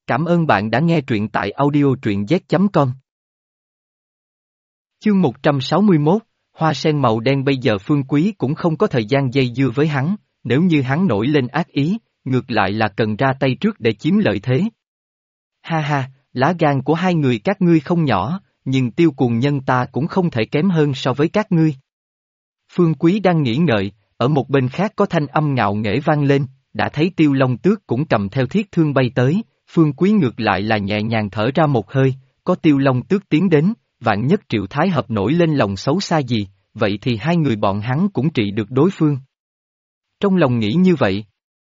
Cảm ơn bạn đã nghe truyện tại audio truyện z.com. Chương 161, Hoa sen màu đen. Bây giờ Phương Quý cũng không có thời gian dây dưa với hắn, nếu như hắn nổi lên ác ý, ngược lại là cần ra tay trước để chiếm lợi thế. Ha ha, lá gan của hai người các ngươi không nhỏ, nhưng Tiêu Cuồng Nhân ta cũng không thể kém hơn so với các ngươi. Phương Quý đang nghĩ ngợi, ở một bên khác có thanh âm ngạo nghễ vang lên, đã thấy Tiêu Long Tước cũng cầm theo thiết thương bay tới. Phương Quý ngược lại là nhẹ nhàng thở ra một hơi, có Tiêu Long Tước tiến đến, vạn nhất Triệu Thái Hợp nổi lên lòng xấu xa gì, vậy thì hai người bọn hắn cũng trị được đối phương. Trong lòng nghĩ như vậy,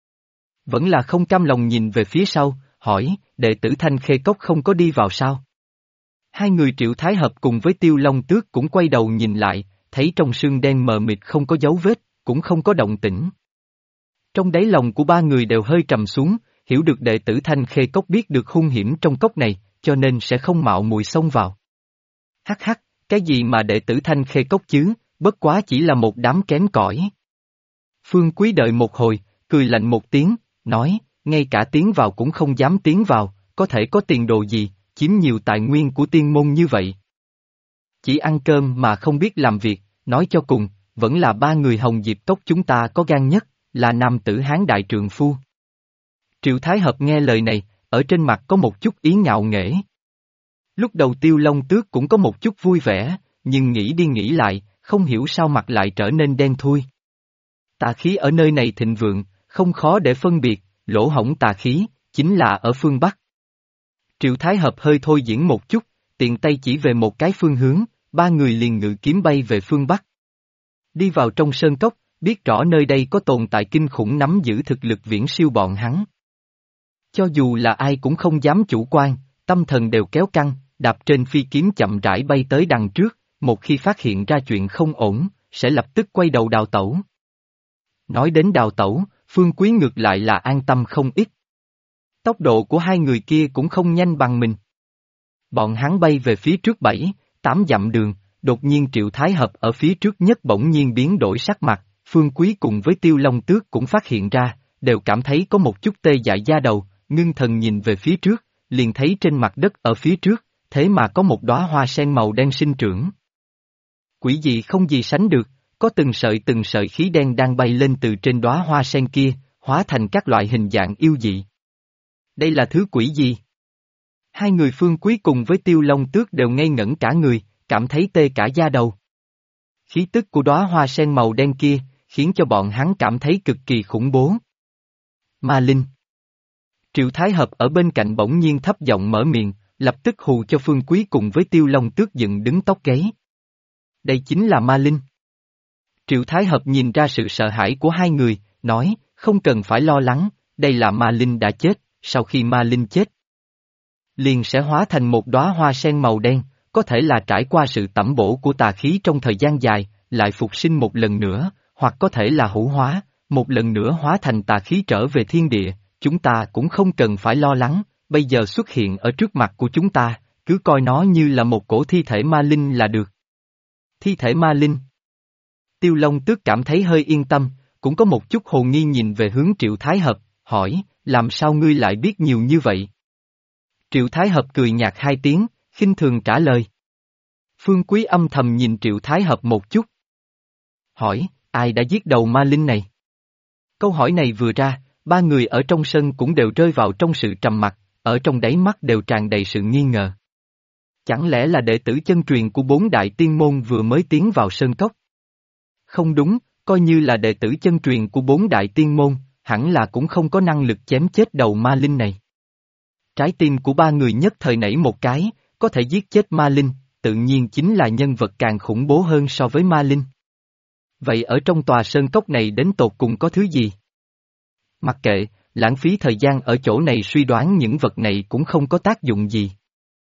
vẫn là không cam lòng nhìn về phía sau, hỏi, đệ tử Thanh Khê Cốc không có đi vào sao? Hai người Triệu Thái Hợp cùng với Tiêu Long Tước cũng quay đầu nhìn lại, thấy trong sương đen mờ mịt không có dấu vết, cũng không có động tĩnh. Trong đáy lòng của ba người đều hơi trầm xuống, hiểu được đệ tử Thanh Khê Cốc biết được hung hiểm trong cốc này, cho nên sẽ không mạo muội xông vào. Hắc hắc, cái gì mà đệ tử Thanh Khê Cốc chứ, bất quá chỉ là một đám kém cỏi. Phương Quý đợi một hồi, cười lạnh một tiếng, nói, ngay cả tiến vào cũng không dám tiến vào, có thể có tiền đồ gì, chiếm nhiều tài nguyên của tiên môn như vậy. Chỉ ăn cơm mà không biết làm việc, nói cho cùng, vẫn là ba người Hồng Diệp Cốc chúng ta có gan nhất, là nam tử Hán đại trượng phu. Triệu Thái Hợp nghe lời này, ở trên mặt có một chút ý ngạo nghễ. Lúc đầu Tiêu Long Tước cũng có một chút vui vẻ, nhưng nghĩ đi nghĩ lại, không hiểu sao mặt lại trở nên đen thui. Tà khí ở nơi này thịnh vượng, không khó để phân biệt, lỗ hổng tà khí, chính là ở phương Bắc. Triệu Thái Hợp hơi thôi diễn một chút, tiện tay chỉ về một cái phương hướng, ba người liền ngự kiếm bay về phương Bắc. Đi vào trong sơn cốc, biết rõ nơi đây có tồn tại kinh khủng nắm giữ thực lực viễn siêu bọn hắn. Cho dù là ai cũng không dám chủ quan, tâm thần đều kéo căng, đạp trên phi kiếm chậm rãi bay tới đằng trước, một khi phát hiện ra chuyện không ổn, sẽ lập tức quay đầu đào tẩu. Nói đến đào tẩu, Phương Quý ngược lại là an tâm không ít. Tốc độ của hai người kia cũng không nhanh bằng mình. Bọn hắn bay về phía trước 7-8 dặm đường, đột nhiên Triệu Thái Hợp ở phía trước nhất bỗng nhiên biến đổi sắc mặt, Phương Quý cùng với Tiêu Long Tước cũng phát hiện ra, đều cảm thấy có một chút tê dại da đầu, ngưng thần nhìn về phía trước, liền thấy trên mặt đất ở phía trước, thế mà có một đóa hoa sen màu đen sinh trưởng. Quỷ dị không gì sánh được, có từng sợi khí đen đang bay lên từ trên đóa hoa sen kia, hóa thành các loại hình dạng yêu dị. Đây là thứ quỷ gì? Hai người Phương Quý cùng với Tiêu Long Tước đều ngây ngẩn cả người, cảm thấy tê cả da đầu. Khí tức của đóa hoa sen màu đen kia, khiến cho bọn hắn cảm thấy cực kỳ khủng bố. Ma linh. Triệu Thái Hợp ở bên cạnh bỗng nhiên thấp giọng mở miệng, lập tức hù cho Phương Quý cùng với Tiêu Long Tước dựng đứng tóc gáy. Đây chính là ma linh. Triệu Thái Hợp nhìn ra sự sợ hãi của hai người, nói, không cần phải lo lắng, đây là ma linh đã chết, sau khi ma linh chết, liền sẽ hóa thành một đóa hoa sen màu đen, có thể là trải qua sự tẩm bổ của tà khí trong thời gian dài, lại phục sinh một lần nữa, hoặc có thể là hữu hóa, một lần nữa hóa thành tà khí trở về thiên địa, chúng ta cũng không cần phải lo lắng, bây giờ xuất hiện ở trước mặt của chúng ta, cứ coi nó như là một cổ thi thể ma linh là được. Thi thể ma linh. Tiêu Long Tước cảm thấy hơi yên tâm, cũng có một chút hồ nghi nhìn về hướng Triệu Thái Hợp, hỏi, làm sao ngươi lại biết nhiều như vậy? Triệu Thái Hợp cười nhạt hai tiếng, khinh thường trả lời. Phương Quý âm thầm nhìn Triệu Thái Hợp một chút. Hỏi, ai đã giết đầu ma linh này? Câu hỏi này vừa ra, ba người ở trong sân cũng đều rơi vào trong sự trầm mặc, ở trong đáy mắt đều tràn đầy sự nghi ngờ. Chẳng lẽ là đệ tử chân truyền của bốn đại tiên môn vừa mới tiến vào sơn cốc? Không đúng, coi như là đệ tử chân truyền của bốn đại tiên môn, hẳn là cũng không có năng lực chém chết đầu ma linh này. Trái tim của ba người nhất thời nảy một cái, có thể giết chết ma linh, tự nhiên chính là nhân vật càng khủng bố hơn so với ma linh. Vậy ở trong tòa sơn cốc này đến tột cùng có thứ gì? Mặc kệ, lãng phí thời gian ở chỗ này suy đoán những vật này cũng không có tác dụng gì.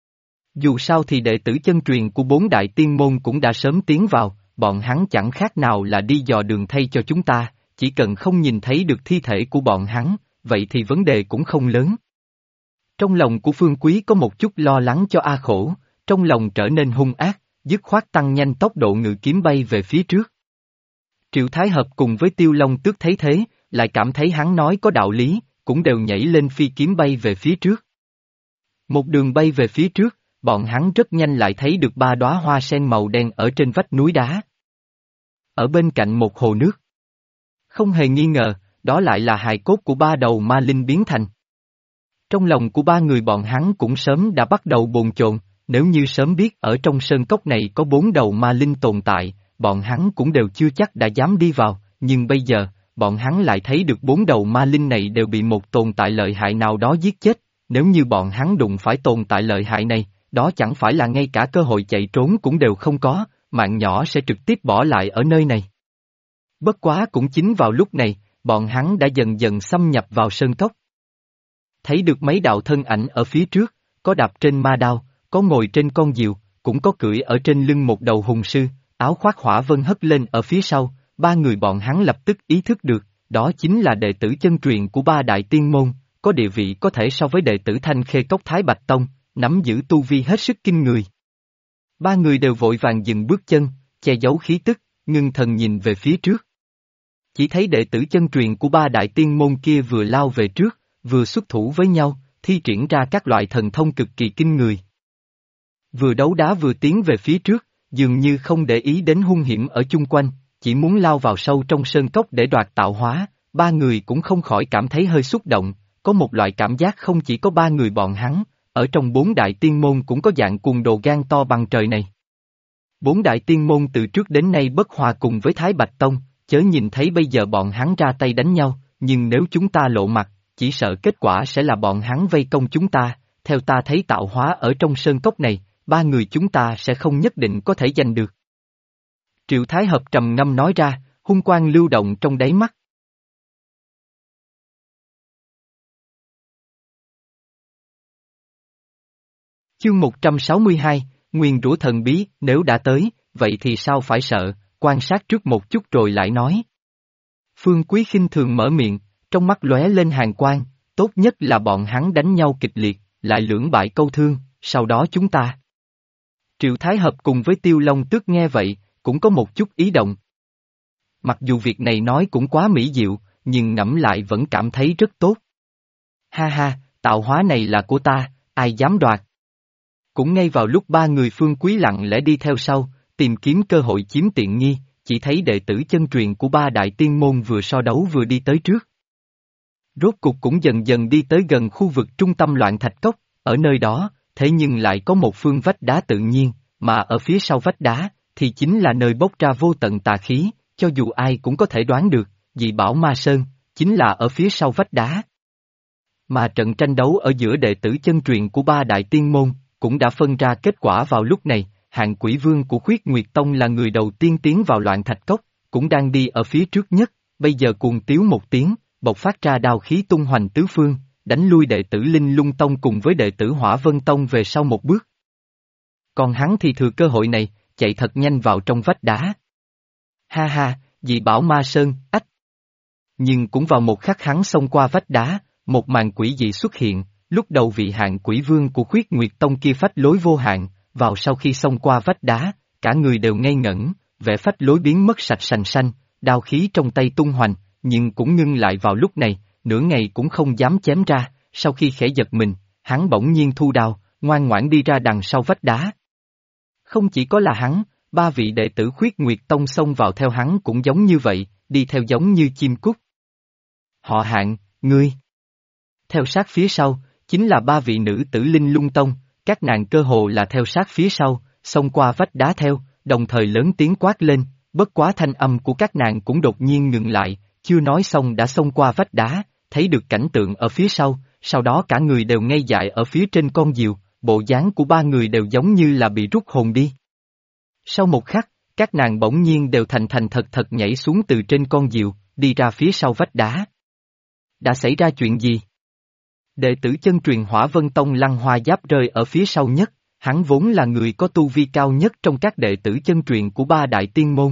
Dù sao thì đệ tử chân truyền của bốn đại tiên môn cũng đã sớm tiến vào, bọn hắn chẳng khác nào là đi dò đường thay cho chúng ta, chỉ cần không nhìn thấy được thi thể của bọn hắn, vậy thì vấn đề cũng không lớn. Trong lòng của Phương Quý có một chút lo lắng cho A Khổ, trong lòng trở nên hung ác, dứt khoát tăng nhanh tốc độ ngự kiếm bay về phía trước. Triệu Thái Hợp cùng với Tiêu Long Tước thấy thế, lại cảm thấy hắn nói có đạo lý, cũng đều nhảy lên phi kiếm bay về phía trước. Một đường bay về phía trước, bọn hắn rất nhanh lại thấy được ba đóa hoa sen màu đen ở trên vách núi đá. Ở bên cạnh một hồ nước. Không hề nghi ngờ, đó lại là hài cốt của ba đầu ma linh biến thành. Trong lòng của ba người bọn hắn cũng sớm đã bắt đầu bồn chồn, nếu như sớm biết ở trong sơn cốc này có 4 đầu ma linh tồn tại, bọn hắn cũng đều chưa chắc đã dám đi vào, nhưng bây giờ, bọn hắn lại thấy được 4 đầu ma linh này đều bị một tồn tại lợi hại nào đó giết chết, nếu như bọn hắn đụng phải tồn tại lợi hại này, đó chẳng phải là ngay cả cơ hội chạy trốn cũng đều không có, mạng nhỏ sẽ trực tiếp bỏ lại ở nơi này. Bất quá cũng chính vào lúc này, bọn hắn đã dần dần xâm nhập vào sơn cốc. Thấy được mấy đạo thân ảnh ở phía trước, có đạp trên ma đao, có ngồi trên con diều, cũng có cưỡi ở trên lưng một đầu hùng sư, áo khoác hỏa vân hất lên ở phía sau, ba người bọn hắn lập tức ý thức được, đó chính là đệ tử chân truyền của ba đại tiên môn, có địa vị có thể so với đệ tử Thanh Khê Cốc Thái Bạch Tông, nắm giữ tu vi hết sức kinh người. Ba người đều vội vàng dừng bước chân, che giấu khí tức, ngưng thần nhìn về phía trước. Chỉ thấy đệ tử chân truyền của ba đại tiên môn kia vừa lao về trước, vừa xuất thủ với nhau, thi triển ra các loại thần thông cực kỳ kinh người. Vừa đấu đá vừa tiến về phía trước, dường như không để ý đến hung hiểm ở chung quanh, chỉ muốn lao vào sâu trong sơn cốc để đoạt tạo hóa, ba người cũng không khỏi cảm thấy hơi xúc động, có một loại cảm giác không chỉ có ba người bọn hắn, ở trong 4 đại tiên môn cũng có dạng cuồng đồ gan to bằng trời này. 4 đại tiên môn từ trước đến nay bất hòa cùng với Thái Bạch Tông, chớ nhìn thấy bây giờ bọn hắn ra tay đánh nhau, nhưng nếu chúng ta lộ mặt, chỉ sợ kết quả sẽ là bọn hắn vây công chúng ta, theo ta thấy tạo hóa ở trong sơn cốc này, ba người chúng ta sẽ không nhất định có thể giành được. Triệu Thái Hợp trầm ngâm nói ra, hung quang lưu động trong đáy mắt. Chương 162, Nguyền rủa thần bí, nếu đã tới, vậy thì sao phải sợ, quan sát trước một chút rồi lại nói. Phương Quý khinh thường mở miệng, trong mắt lóe lên hàn quang, tốt nhất là bọn hắn đánh nhau kịch liệt, lại lưỡng bại câu thương, sau đó chúng ta. Triệu Thái Hợp cùng với Tiêu Long Tước nghe vậy, cũng có một chút ý động. Mặc dù việc này nói cũng quá mỹ diệu, nhưng ngẫm lại vẫn cảm thấy rất tốt. Ha ha, tạo hóa này là của ta, ai dám đoạt. Cũng ngay vào lúc ba người Phương Quý lặng lẽ đi theo sau, tìm kiếm cơ hội chiếm tiện nghi, chỉ thấy đệ tử chân truyền của ba đại tiên môn vừa so đấu vừa đi tới trước. Rốt cục cũng dần dần đi tới gần khu vực trung tâm loạn thạch cốc, ở nơi đó, thế nhưng lại có một phương vách đá tự nhiên, mà ở phía sau vách đá, thì chính là nơi bốc ra vô tận tà khí, cho dù ai cũng có thể đoán được, dị bảo Ma Sơn, chính là ở phía sau vách đá. Mà trận tranh đấu ở giữa đệ tử chân truyền của ba đại tiên môn, cũng đã phân ra kết quả vào lúc này, Hạng Quỷ Vương của Khuyết Nguyệt Tông là người đầu tiên tiến vào loạn thạch cốc, cũng đang đi ở phía trước nhất, bây giờ cuồng tiếu một tiếng, bộc phát ra đao khí tung hoành tứ phương, đánh lui đệ tử Linh Lung Tông cùng với đệ tử Hỏa Vân Tông về sau một bước. Còn hắn thì thừa cơ hội này, chạy thật nhanh vào trong vách đá. Ha ha, dị bảo Ma Sơn, ách. Nhưng cũng vào một khắc hắn xông qua vách đá, một màn quỷ dị xuất hiện, lúc đầu vị Hạng Quỷ Vương của Khuyết Nguyệt Tông kia phách lối vô hạn, vào sau khi xông qua vách đá, cả người đều ngây ngẩn, vẻ phách lối biến mất sạch sành xanh, đao khí trong tay tung hoành, nhưng cũng ngưng lại vào lúc này, nửa ngày cũng không dám chém ra, sau khi khẽ giật mình, hắn bỗng nhiên thu đao, ngoan ngoãn đi ra đằng sau vách đá. Không chỉ có là hắn, ba vị đệ tử Khuyết Nguyệt Tông xông vào theo hắn cũng giống như vậy, đi theo giống như chim cút. Họ Hạng, ngươi. Theo sát phía sau, chính là ba vị nữ tử Linh Lung Tông, các nàng cơ hồ là theo sát phía sau, xông qua vách đá theo, đồng thời lớn tiếng quát lên, bất quá thanh âm của các nàng cũng đột nhiên ngừng lại, chưa nói xong đã xông qua vách đá, thấy được cảnh tượng ở phía sau đó cả người đều ngây dại ở phía trên con diều, bộ dáng của ba người đều giống như là bị rút hồn đi. Sau một khắc, các nàng bỗng nhiên đều thành thật nhảy xuống từ trên con diều, đi ra phía sau vách đá. Đã xảy ra chuyện gì? Đệ tử chân truyền Hỏa Vân Tông Lăng Hoa Giáp rơi ở phía sau nhất, hắn vốn là người có tu vi cao nhất trong các đệ tử chân truyền của ba đại tiên môn.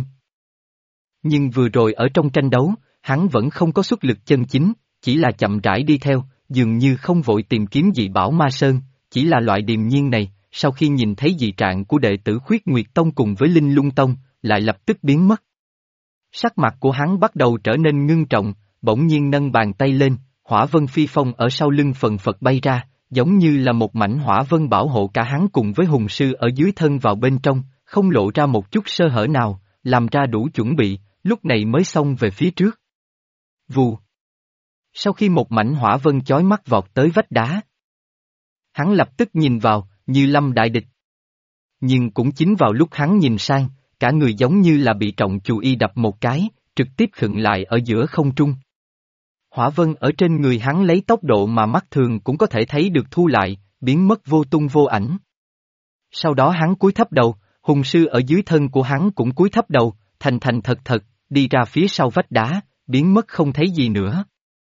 Nhưng vừa rồi ở trong tranh đấu, hắn vẫn không có xuất lực chân chính, chỉ là chậm rãi đi theo, dường như không vội tìm kiếm dị bảo Ma Sơn, chỉ là loại điềm nhiên này, sau khi nhìn thấy dị trạng của đệ tử Khuyết Nguyệt Tông cùng với Linh Lung Tông, lại lập tức biến mất. Sắc mặt của hắn bắt đầu trở nên ngưng trọng, bỗng nhiên nâng bàn tay lên, hỏa vân phi phong ở sau lưng phần phật bay ra, giống như là một mảnh hỏa vân bảo hộ cả hắn cùng với hùng sư ở dưới thân vào bên trong, không lộ ra một chút sơ hở nào, làm ra đủ chuẩn bị, lúc này mới xông về phía trước. Vù. Sau khi một mảnh hỏa vân chói mắt vọt tới vách đá, hắn lập tức nhìn vào, như lâm đại địch. Nhưng cũng chính vào lúc hắn nhìn sang, cả người giống như là bị trọng chù y đập một cái, trực tiếp khựng lại ở giữa không trung. Hỏa vân ở trên người hắn lấy tốc độ mà mắt thường cũng có thể thấy được thu lại, biến mất vô tung vô ảnh. Sau đó hắn cúi thấp đầu, hùng sư ở dưới thân của hắn cũng cúi thấp đầu, thành thành thật thật, đi ra phía sau vách đá, biến mất không thấy gì nữa.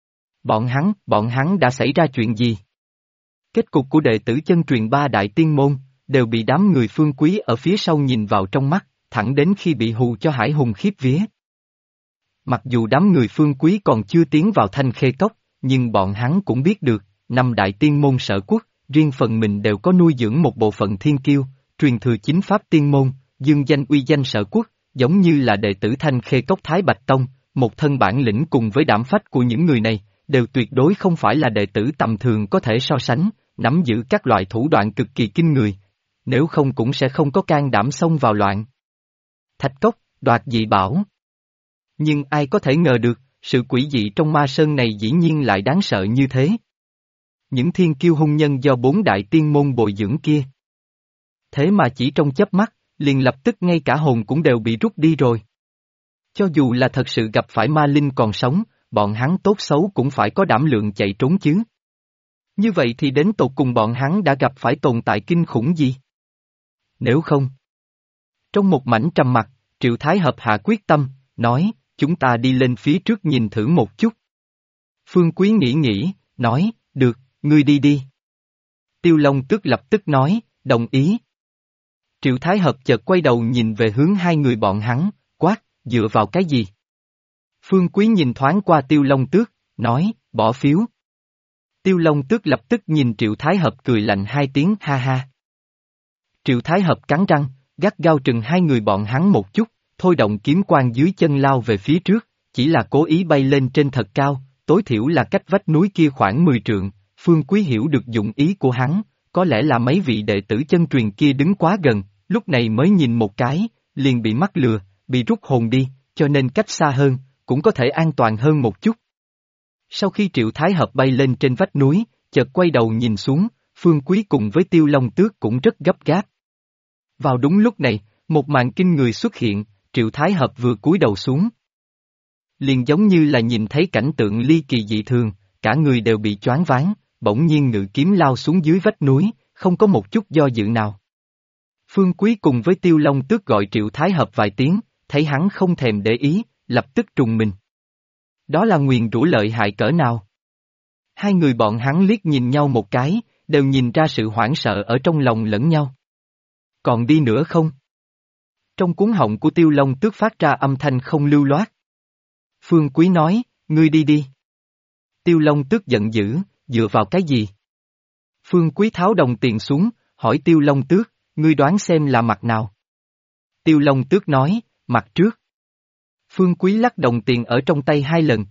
Bọn hắn đã xảy ra chuyện gì? Kết cục của đệ tử chân truyền ba đại tiên môn, đều bị đám người Phương Quý ở phía sau nhìn vào trong mắt, thẳng đến khi bị hù cho hải hùng khiếp vía. Mặc dù đám người Phương Quý còn chưa tiến vào Thanh Khê Cốc, nhưng bọn hắn cũng biết được, năm đại tiên môn sở quốc, riêng phần mình đều có nuôi dưỡng một bộ phận thiên kiêu, truyền thừa chính pháp tiên môn, dương danh uy danh sở quốc, giống như là đệ tử Thanh Khê Cốc Thái Bạch Tông, một thân bản lĩnh cùng với đảm phách của những người này, đều tuyệt đối không phải là đệ tử tầm thường có thể so sánh, nắm giữ các loại thủ đoạn cực kỳ kinh người. Nếu không cũng sẽ không có can đảm xông vào loạn Thạch Cốc, đoạt dị bảo. Nhưng ai có thể ngờ được, sự quỷ dị trong ma sơn này dĩ nhiên lại đáng sợ như thế. Những thiên kiêu hung nhân do bốn đại tiên môn bồi dưỡng kia. Thế mà chỉ trong chớp mắt, liền lập tức ngay cả hồn cũng đều bị rút đi rồi. Cho dù là thật sự gặp phải ma linh còn sống, bọn hắn tốt xấu cũng phải có đảm lượng chạy trốn chứ. Như vậy thì đến tột cùng bọn hắn đã gặp phải tồn tại kinh khủng gì? Nếu không. Trong một mảnh trầm mặc, Triệu Thái Hợp hạ quyết tâm, nói, chúng ta đi lên phía trước nhìn thử một chút. Phương Quý nghĩ, nói, được, ngươi đi đi. Tiêu Long Tước lập tức nói, đồng ý. Triệu Thái Hợp chợt quay đầu nhìn về hướng hai người bọn hắn, quát, dựa vào cái gì? Phương Quý nhìn thoáng qua Tiêu Long Tước, nói, bỏ phiếu. Tiêu Long Tước lập tức nhìn Triệu Thái Hợp cười lạnh hai tiếng ha ha. Triệu Thái Hợp cắn răng, gắt gao trừng hai người bọn hắn một chút, thôi động kiếm quang dưới chân lao về phía trước, chỉ là cố ý bay lên trên thật cao, tối thiểu là cách vách núi kia khoảng 10 trượng. Phương Quý hiểu được dụng ý của hắn, có lẽ là mấy vị đệ tử chân truyền kia đứng quá gần, lúc này mới nhìn một cái, liền bị mắc lừa, bị rút hồn đi, cho nên cách xa hơn, cũng có thể an toàn hơn một chút. Sau khi Triệu Thái Hợp bay lên trên vách núi, chợt quay đầu nhìn xuống, Phương Quý cùng với Tiêu Long Tước cũng rất gấp gáp. Vào đúng lúc này, một màn kinh người xuất hiện, Triệu Thái Hợp vừa cúi đầu xuống. Liền giống như là nhìn thấy cảnh tượng ly kỳ dị thường, cả người đều bị choáng váng, bỗng nhiên ngự kiếm lao xuống dưới vách núi, không có một chút do dự nào. Phương Quý cùng với Tiêu Long Tước gọi Triệu Thái Hợp vài tiếng, thấy hắn không thèm để ý, lập tức trùng mình. Đó là nguyền rủa lợi hại cỡ nào? Hai người bọn hắn liếc nhìn nhau một cái, đều nhìn ra sự hoảng sợ ở trong lòng lẫn nhau. Còn đi nữa không? Trong cuống họng của Tiêu Long Tước phát ra âm thanh không lưu loát. Phương Quý nói, ngươi đi đi. Tiêu Long Tước giận dữ, dựa vào cái gì? Phương Quý tháo đồng tiền xuống, hỏi Tiêu Long Tước, ngươi đoán xem là mặt nào? Tiêu Long Tước nói, mặt trước. Phương Quý lắc đồng tiền ở trong tay hai lần.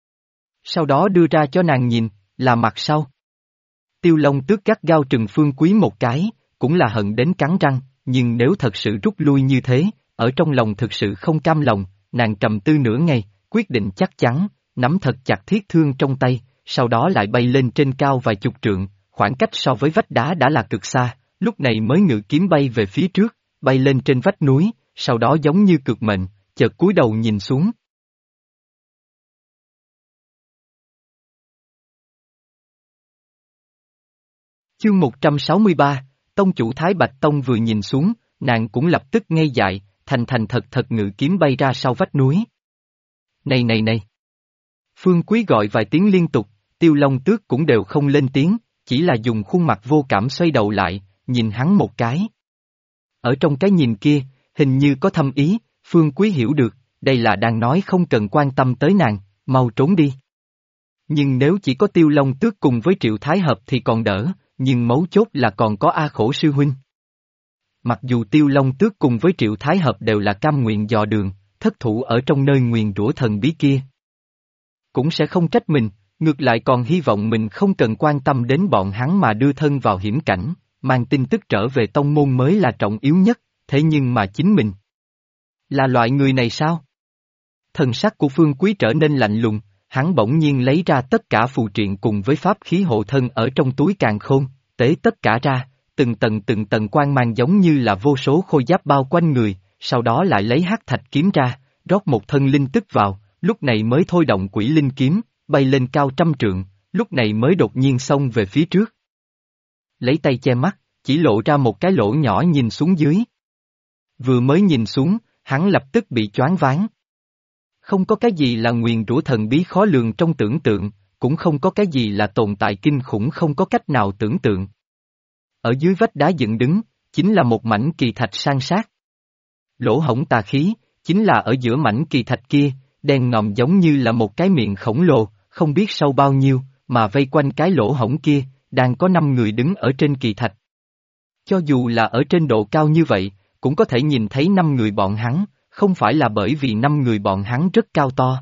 Sau đó đưa ra cho nàng nhìn, là mặt sau. Tiêu Long Tước gắt gao trừng Phương Quý một cái, cũng là hận đến cắn răng, nhưng nếu thật sự rút lui như thế, ở trong lòng thực sự không cam lòng, nàng trầm tư nửa ngày, quyết định chắc chắn, nắm thật chặt thiết thương trong tay, sau đó lại bay lên trên cao vài chục trượng, khoảng cách so với vách đá đã là cực xa, lúc này mới ngự kiếm bay về phía trước, bay lên trên vách núi, sau đó giống như cược mệnh, chợt cúi đầu nhìn xuống. Chương 163, Tông chủ Thái Bạch Tông vừa nhìn xuống, nàng cũng lập tức ngây dại, thành thành thật thật ngự kiếm bay ra sau vách núi. Này! Phương Quý gọi vài tiếng liên tục, Tiêu Long Tước cũng đều không lên tiếng, chỉ là dùng khuôn mặt vô cảm xoay đầu lại, nhìn hắn một cái. Ở trong cái nhìn kia, hình như có thâm ý, Phương Quý hiểu được, đây là đang nói không cần quan tâm tới nàng, mau trốn đi. Nhưng nếu chỉ có Tiêu Long Tước cùng với Triệu Thái Hợp thì còn đỡ, nhưng mấu chốt là còn có A Khổ sư huynh. Mặc dù Tiêu Long Tước cùng với Triệu Thái Hợp đều là cam nguyện dò đường, thất thủ ở trong nơi nguyền rủa thần bí kia. Cũng sẽ không trách mình, ngược lại còn hy vọng mình không cần quan tâm đến bọn hắn mà đưa thân vào hiểm cảnh, mang tin tức trở về tông môn mới là trọng yếu nhất, thế nhưng mà chính mình là loại người này sao? Thần sắc của Phương Quý trở nên lạnh lùng, hắn bỗng nhiên lấy ra tất cả phù triện cùng với pháp khí hộ thân ở trong túi càn khôn, tế tất cả ra, từng tầng quang mang giống như là vô số khôi giáp bao quanh người, sau đó lại lấy hắc thạch kiếm ra, rót một thân linh tức vào, lúc này mới thôi động quỷ linh kiếm, bay lên cao 100 trượng, lúc này mới đột nhiên xông về phía trước. Lấy tay che mắt, chỉ lộ ra một cái lỗ nhỏ nhìn xuống dưới. Vừa mới nhìn xuống, hắn lập tức bị choáng váng. Không có cái gì là nguyền rủa thần bí khó lường trong tưởng tượng, cũng không có cái gì là tồn tại kinh khủng không có cách nào tưởng tượng. Ở dưới vách đá dựng đứng, chính là một mảnh kỳ thạch san sát. Lỗ hổng tà khí, chính là ở giữa mảnh kỳ thạch kia, đen ngòm giống như là một cái miệng khổng lồ, không biết sâu bao nhiêu, mà vây quanh cái lỗ hổng kia, đang có 5 người đứng ở trên kỳ thạch. Cho dù là ở trên độ cao như vậy, cũng có thể nhìn thấy 5 người bọn hắn, không phải là bởi vì 5 người bọn hắn rất cao to,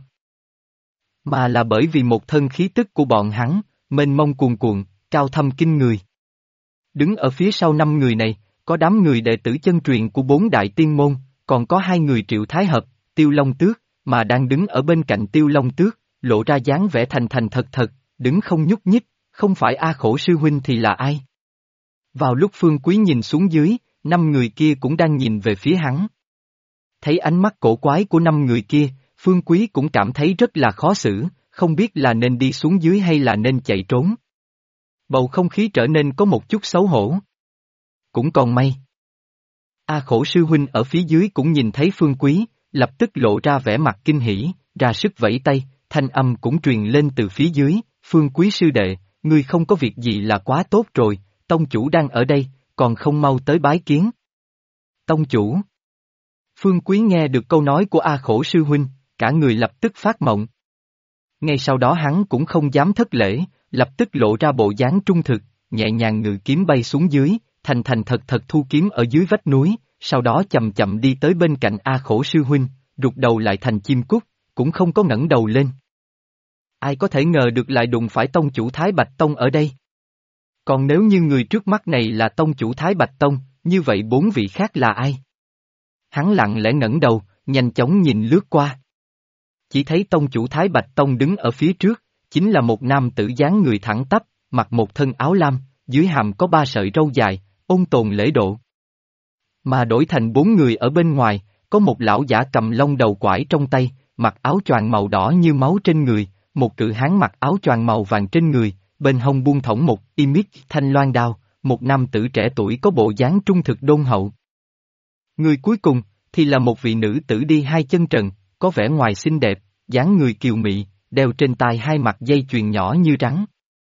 mà là bởi vì một thân khí tức của bọn hắn, mênh mông cuồn cuộn, cao thâm kinh người. Đứng ở phía sau 5 người này, có đám người đệ tử chân truyền của 4 đại tiên môn, còn có 2 người Triệu Thái Hợp, Tiêu Long Tước, mà đang đứng ở bên cạnh Tiêu Long Tước, lộ ra dáng vẻ thành thành thật thật, đứng không nhúc nhích, không phải A Khổ sư huynh thì là ai? Vào lúc Phương Quý nhìn xuống dưới, 5 người kia cũng đang nhìn về phía hắn. Thấy ánh mắt cổ quái của 5 người kia, Phương Quý cũng cảm thấy rất là khó xử, không biết là nên đi xuống dưới hay là nên chạy trốn. Bầu không khí trở nên có một chút xấu hổ. Cũng còn may. A Khổ sư huynh ở phía dưới cũng nhìn thấy Phương Quý, lập tức lộ ra vẻ mặt kinh hỉ, ra sức vẫy tay, thanh âm cũng truyền lên từ phía dưới, Phương Quý sư đệ, ngươi không có việc gì là quá tốt rồi, tông chủ đang ở đây, còn không mau tới bái kiến. Tông chủ. Phương Quý nghe được câu nói của A Khổ sư huynh, cả người lập tức phát mộng. Ngay sau đó hắn cũng không dám thất lễ, lập tức lộ ra bộ dáng trung thực, nhẹ nhàng ngự kiếm bay xuống dưới, thành thành thật thật thu kiếm ở dưới vách núi, sau đó chậm chậm đi tới bên cạnh A Khổ sư huynh, rụt đầu lại thành chim cút, cũng không có ngẩng đầu lên. Ai có thể ngờ được lại đụng phải tông chủ Thái Bạch Tông ở đây? Còn nếu như người trước mắt này là tông chủ Thái Bạch Tông, như vậy 4 vị khác là ai? Hắn lặng lẽ ngẩng đầu, nhanh chóng nhìn lướt qua. Chỉ thấy tông chủ Thái Bạch Tông đứng ở phía trước, chính là một nam tử dáng người thẳng tắp, mặc một thân áo lam, dưới hàm có 3 sợi râu dài, ôn tồn lễ độ. Mà đổi thành 4 người ở bên ngoài, có một lão giả cầm lông đầu quải trong tay, mặc áo choàng màu đỏ như máu trên người, một cự hán mặc áo choàng màu vàng trên người, bên hông buông thõng một imit thanh loan đao, một nam tử trẻ tuổi có bộ dáng trung thực đôn hậu. Người cuối cùng, thì là một vị nữ tử đi 2 chân trần, có vẻ ngoài xinh đẹp, dáng người kiều mị, đeo trên tai 2 mặt dây chuyền nhỏ như rắn.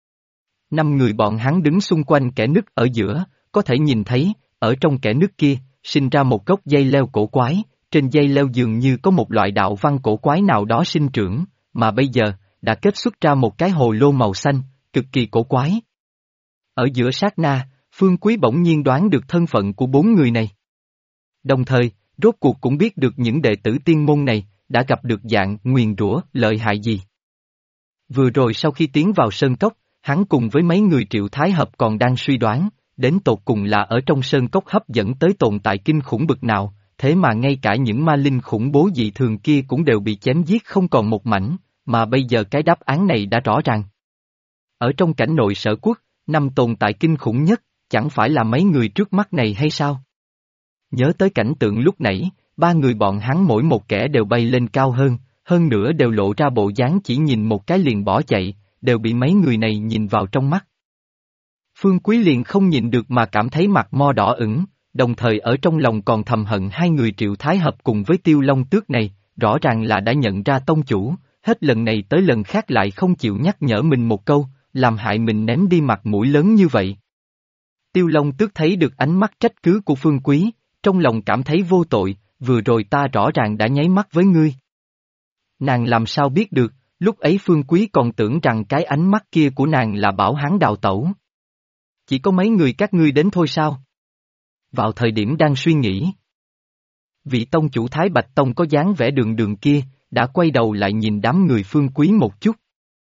5 người bọn hắn đứng xung quanh kẽ nứt ở giữa, có thể nhìn thấy, ở trong kẽ nứt kia, sinh ra một gốc dây leo cổ quái, trên dây leo dường như có một loại đạo văn cổ quái nào đó sinh trưởng, mà bây giờ, đã kết xuất ra một cái hồ lô màu xanh, cực kỳ cổ quái. Ở giữa sát na, Phương Quý bỗng nhiên đoán được thân phận của 4 người này. Đồng thời, rốt cuộc cũng biết được những đệ tử tiên môn này, đã gặp được dạng nguyền rủa lợi hại gì. Vừa rồi sau khi tiến vào sơn cốc, hắn cùng với mấy người Triệu Thái Hợp còn đang suy đoán, đến tột cùng là ở trong sơn cốc hấp dẫn tới tồn tại kinh khủng bực nào, thế mà ngay cả những ma linh khủng bố dị thường kia cũng đều bị chém giết không còn một mảnh, mà bây giờ cái đáp án này đã rõ ràng. Ở trong cảnh nội sở quốc, 5 tồn tại kinh khủng nhất, chẳng phải là mấy người trước mắt này hay sao? Nhớ tới cảnh tượng lúc nãy, 3 người bọn hắn mỗi một kẻ đều bay lên cao hơn nữa đều lộ ra bộ dáng chỉ nhìn một cái liền bỏ chạy, đều bị mấy người này nhìn vào trong mắt. Phương Quý liền không nhịn được mà cảm thấy mặt mo đỏ ửng, đồng thời ở trong lòng còn thầm hận 2 người Triệu Thái Hợp cùng với Tiêu Long Tước này, rõ ràng là đã nhận ra tông chủ, hết lần này tới lần khác lại không chịu nhắc nhở mình một câu, làm hại mình ném đi mặt mũi lớn như vậy. Tiêu Long Tước thấy được ánh mắt trách cứ của Phương Quý, trong lòng cảm thấy vô tội, vừa rồi ta rõ ràng đã nháy mắt với ngươi. Nàng làm sao biết được, lúc ấy Phương Quý còn tưởng rằng cái ánh mắt kia của nàng là bảo hắn đào tẩu. Chỉ có mấy người các ngươi đến thôi sao? Vào thời điểm đang suy nghĩ, vị tông chủ Thái Bạch Tông có dáng vẻ đường đường kia, đã quay đầu lại nhìn đám người Phương Quý một chút.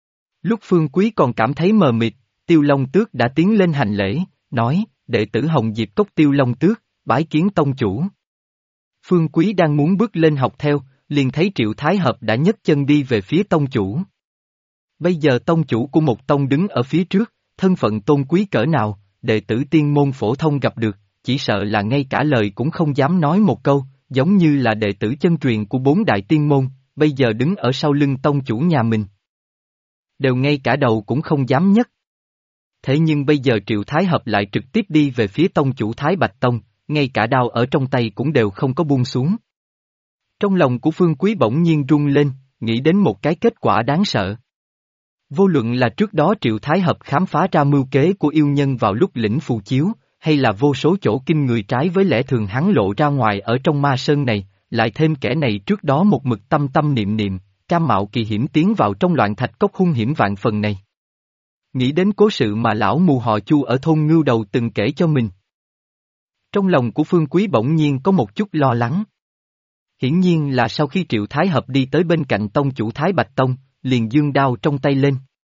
Lúc Phương Quý còn cảm thấy mờ mịt, Tiêu Long Tước đã tiến lên hành lễ, nói, đệ tử Hồng Diệp Cốc Tiêu Long Tước, bái kiến tông chủ. Phương Quý đang muốn bước lên học theo, liền thấy Triệu Thái Hợp đã nhấc chân đi về phía tông chủ. Bây giờ tông chủ của một tông đứng ở phía trước, thân phận tôn quý cỡ nào, đệ tử tiên môn phổ thông gặp được, chỉ sợ là ngay cả lời cũng không dám nói một câu, giống như là đệ tử chân truyền của 4 đại tiên môn, bây giờ đứng ở sau lưng tông chủ nhà mình. Đều ngay cả đầu cũng không dám nhấc. Thế nhưng bây giờ Triệu Thái Hợp lại trực tiếp đi về phía tông chủ Thái Bạch Tông, ngay cả đao ở trong tay cũng đều không có buông xuống. Trong lòng của Phương Quý bỗng nhiên rung lên, nghĩ đến một cái kết quả đáng sợ. Vô luận là trước đó Triệu Thái Hợp khám phá ra mưu kế của yêu nhân vào lúc lĩnh phù chiếu, hay là vô số chỗ kinh người trái với lẽ thường hắn lộ ra ngoài ở trong ma sơn này, lại thêm kẻ này trước đó một mực tâm tâm niệm niệm, cam mạo kỳ hiểm tiến vào trong loạn thạch cốc hung hiểm vạn phần này. Nghĩ đến cố sự mà lão mù họ Chu ở thôn Ngưu Đầu từng kể cho mình. Trong lòng của Phương Quý bỗng nhiên có một chút lo lắng. Hiển nhiên là sau khi Triệu Thái Hợp đi tới bên cạnh tông chủ Thái Bạch Tông, liền giương đao trong tay lên.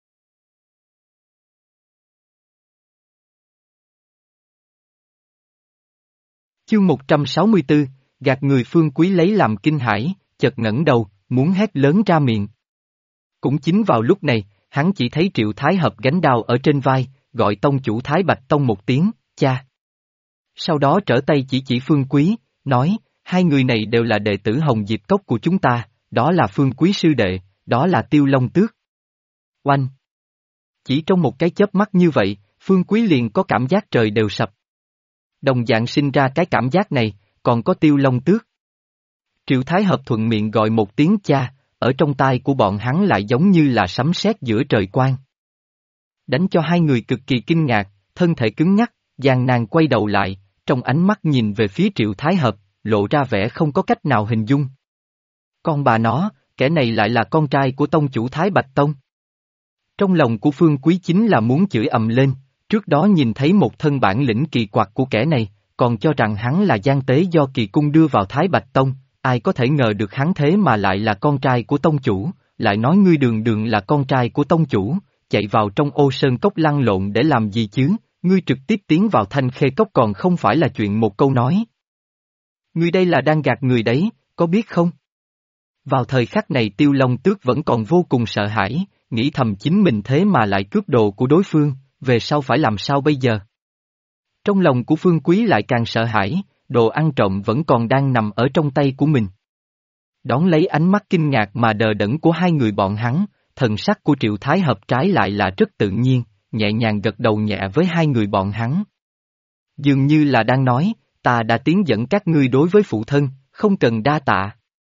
Chương 164, gạt người. Phương Quý lấy làm kinh hãi, chợt ngẩng đầu, muốn hét lớn ra miệng. Cũng chính vào lúc này, hắn chỉ thấy Triệu Thái Hợp gánh đao ở trên vai, gọi tông chủ Thái Bạch Tông một tiếng, cha. Sau đó trở tay chỉ Phương Quý, nói, hai người này đều là đệ tử Hồng Diệp Cốc của chúng ta, đó là Phương Quý sư đệ, đó là Tiêu Long Tước. Oanh! Chỉ trong một cái chớp mắt như vậy, Phương Quý liền có cảm giác trời đều sập. Đồng dạng sinh ra cái cảm giác này, còn có Tiêu Long Tước. Triệu Thái Hợp thuận miệng gọi một tiếng cha, ở trong tai của bọn hắn lại giống như là sấm sét giữa trời quang. Đánh cho hai người cực kỳ kinh ngạc, thân thể cứng nhắc, gian nan quay đầu lại, trong ánh mắt nhìn về phía Triệu Thái Hợp, lộ ra vẻ không có cách nào hình dung. Con bà nó, kẻ này lại là con trai của tông chủ Thái Bạch Tông. Trong lòng của Phương Quý chính là muốn chửi ầm lên, trước đó nhìn thấy một thân bản lĩnh kỳ quặc của kẻ này, còn cho rằng hắn là gian tế do kỳ cung đưa vào Thái Bạch Tông, ai có thể ngờ được hắn thế mà lại là con trai của tông chủ, lại nói ngươi đường đường là con trai của tông chủ, chạy vào trong Ô Sơn Cốc lăn lộn để làm gì chứ, ngươi trực tiếp tiến vào Thanh Khê Cốc còn không phải là chuyện một câu nói. Ngươi đây là đang gạt người đấy, có biết không? Vào thời khắc này Tiêu Long Tước vẫn còn vô cùng sợ hãi, nghĩ thầm chính mình thế mà lại cướp đồ của đối phương, về sau phải làm sao bây giờ? Trong lòng của Phương Quý lại càng sợ hãi, đồ ăn trộm vẫn còn đang nằm ở trong tay của mình. Đón lấy ánh mắt kinh ngạc mà đờ đẫn của hai người bọn hắn, thần sắc của Triệu Thái Hợp trái lại là rất tự nhiên, nhẹ nhàng gật đầu nhẹ với hai người bọn hắn. Dường như là đang nói, ta đã tiến dẫn các ngươi đối với phụ thân, không cần đa tạ.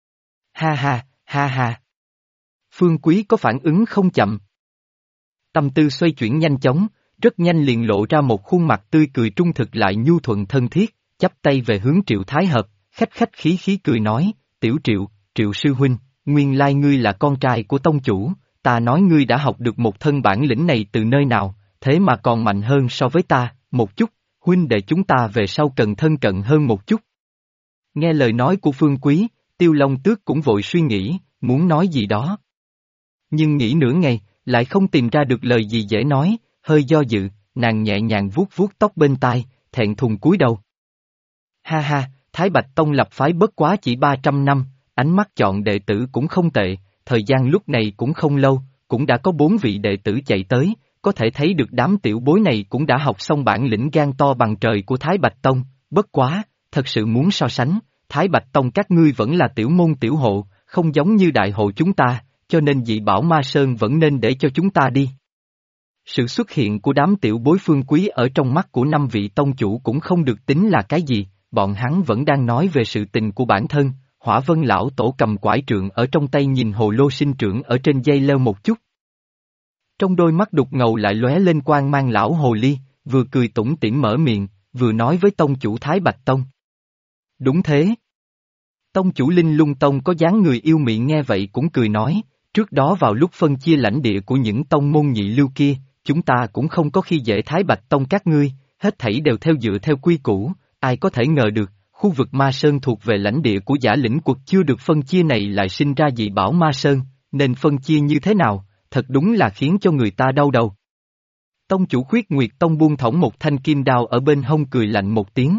Ha ha, ha ha. Phương Quý có phản ứng không chậm. Tâm tư xoay chuyển nhanh chóng, rất nhanh liền lộ ra một khuôn mặt tươi cười trung thực lại nhu thuận thân thiết, chắp tay về hướng Triệu Thái Hợp, khách khách khí khí cười nói, tiểu Triệu, Triệu sư huynh, nguyên lai ngươi là con trai của tông chủ, ta nói ngươi đã học được một thân bản lĩnh này từ nơi nào, thế mà còn mạnh hơn so với ta, một chút, huynh đệ chúng ta về sau cần thân cận hơn một chút. Nghe lời nói của Phương Quý, Tiêu Long Tước cũng vội suy nghĩ, muốn nói gì đó. Nhưng nghĩ nửa ngày, lại không tìm ra được lời gì dễ nói, hơi do dự, nàng nhẹ nhàng vuốt vuốt tóc bên tai, thẹn thùng cúi đầu. Ha ha, Thái Bạch Tông lập phái bất quá chỉ 300 năm, ánh mắt chọn đệ tử cũng không tệ, thời gian lúc này cũng không lâu, cũng đã có 4 vị đệ tử chạy tới, có thể thấy được đám tiểu bối này cũng đã học xong bản lĩnh gan to bằng trời của Thái Bạch Tông, bất quá, thật sự muốn so sánh, Thái Bạch Tông các ngươi vẫn là tiểu môn tiểu hộ, không giống như đại hộ chúng ta, cho nên dị bảo Ma Sơn vẫn nên để cho chúng ta đi. Sự xuất hiện của đám tiểu bối Phương Quý ở trong mắt của 5 vị tông chủ cũng không được tính là cái gì, bọn hắn vẫn đang nói về sự tình của bản thân, Hỏa Vân lão tổ cầm quải trượng ở trong tay nhìn hồ lô sinh trưởng ở trên dây leo một chút. Trong đôi mắt đục ngầu lại lóe lên quang mang lão hồ ly, vừa cười tủm tỉm mở miệng, vừa nói với tông chủ Thái Bạch Tông. Đúng thế. Tông chủ Linh Lung Tông có dáng người yêu mị nghe vậy cũng cười nói, trước đó vào lúc phân chia lãnh địa của những tông môn nhị lưu kia, chúng ta cũng không có khi dễ Thái Bạch Tông các ngươi, hết thảy đều theo dựa theo quy củ, ai có thể ngờ được, khu vực Ma Sơn thuộc về lãnh địa của giả lĩnh quật chưa được phân chia này lại sinh ra dị bảo Ma Sơn, nên phân chia như thế nào, thật đúng là khiến cho người ta đau đầu. Tông chủ Khuyết Nguyệt Tông buông thõng một thanh kim đao ở bên hông cười lạnh một tiếng.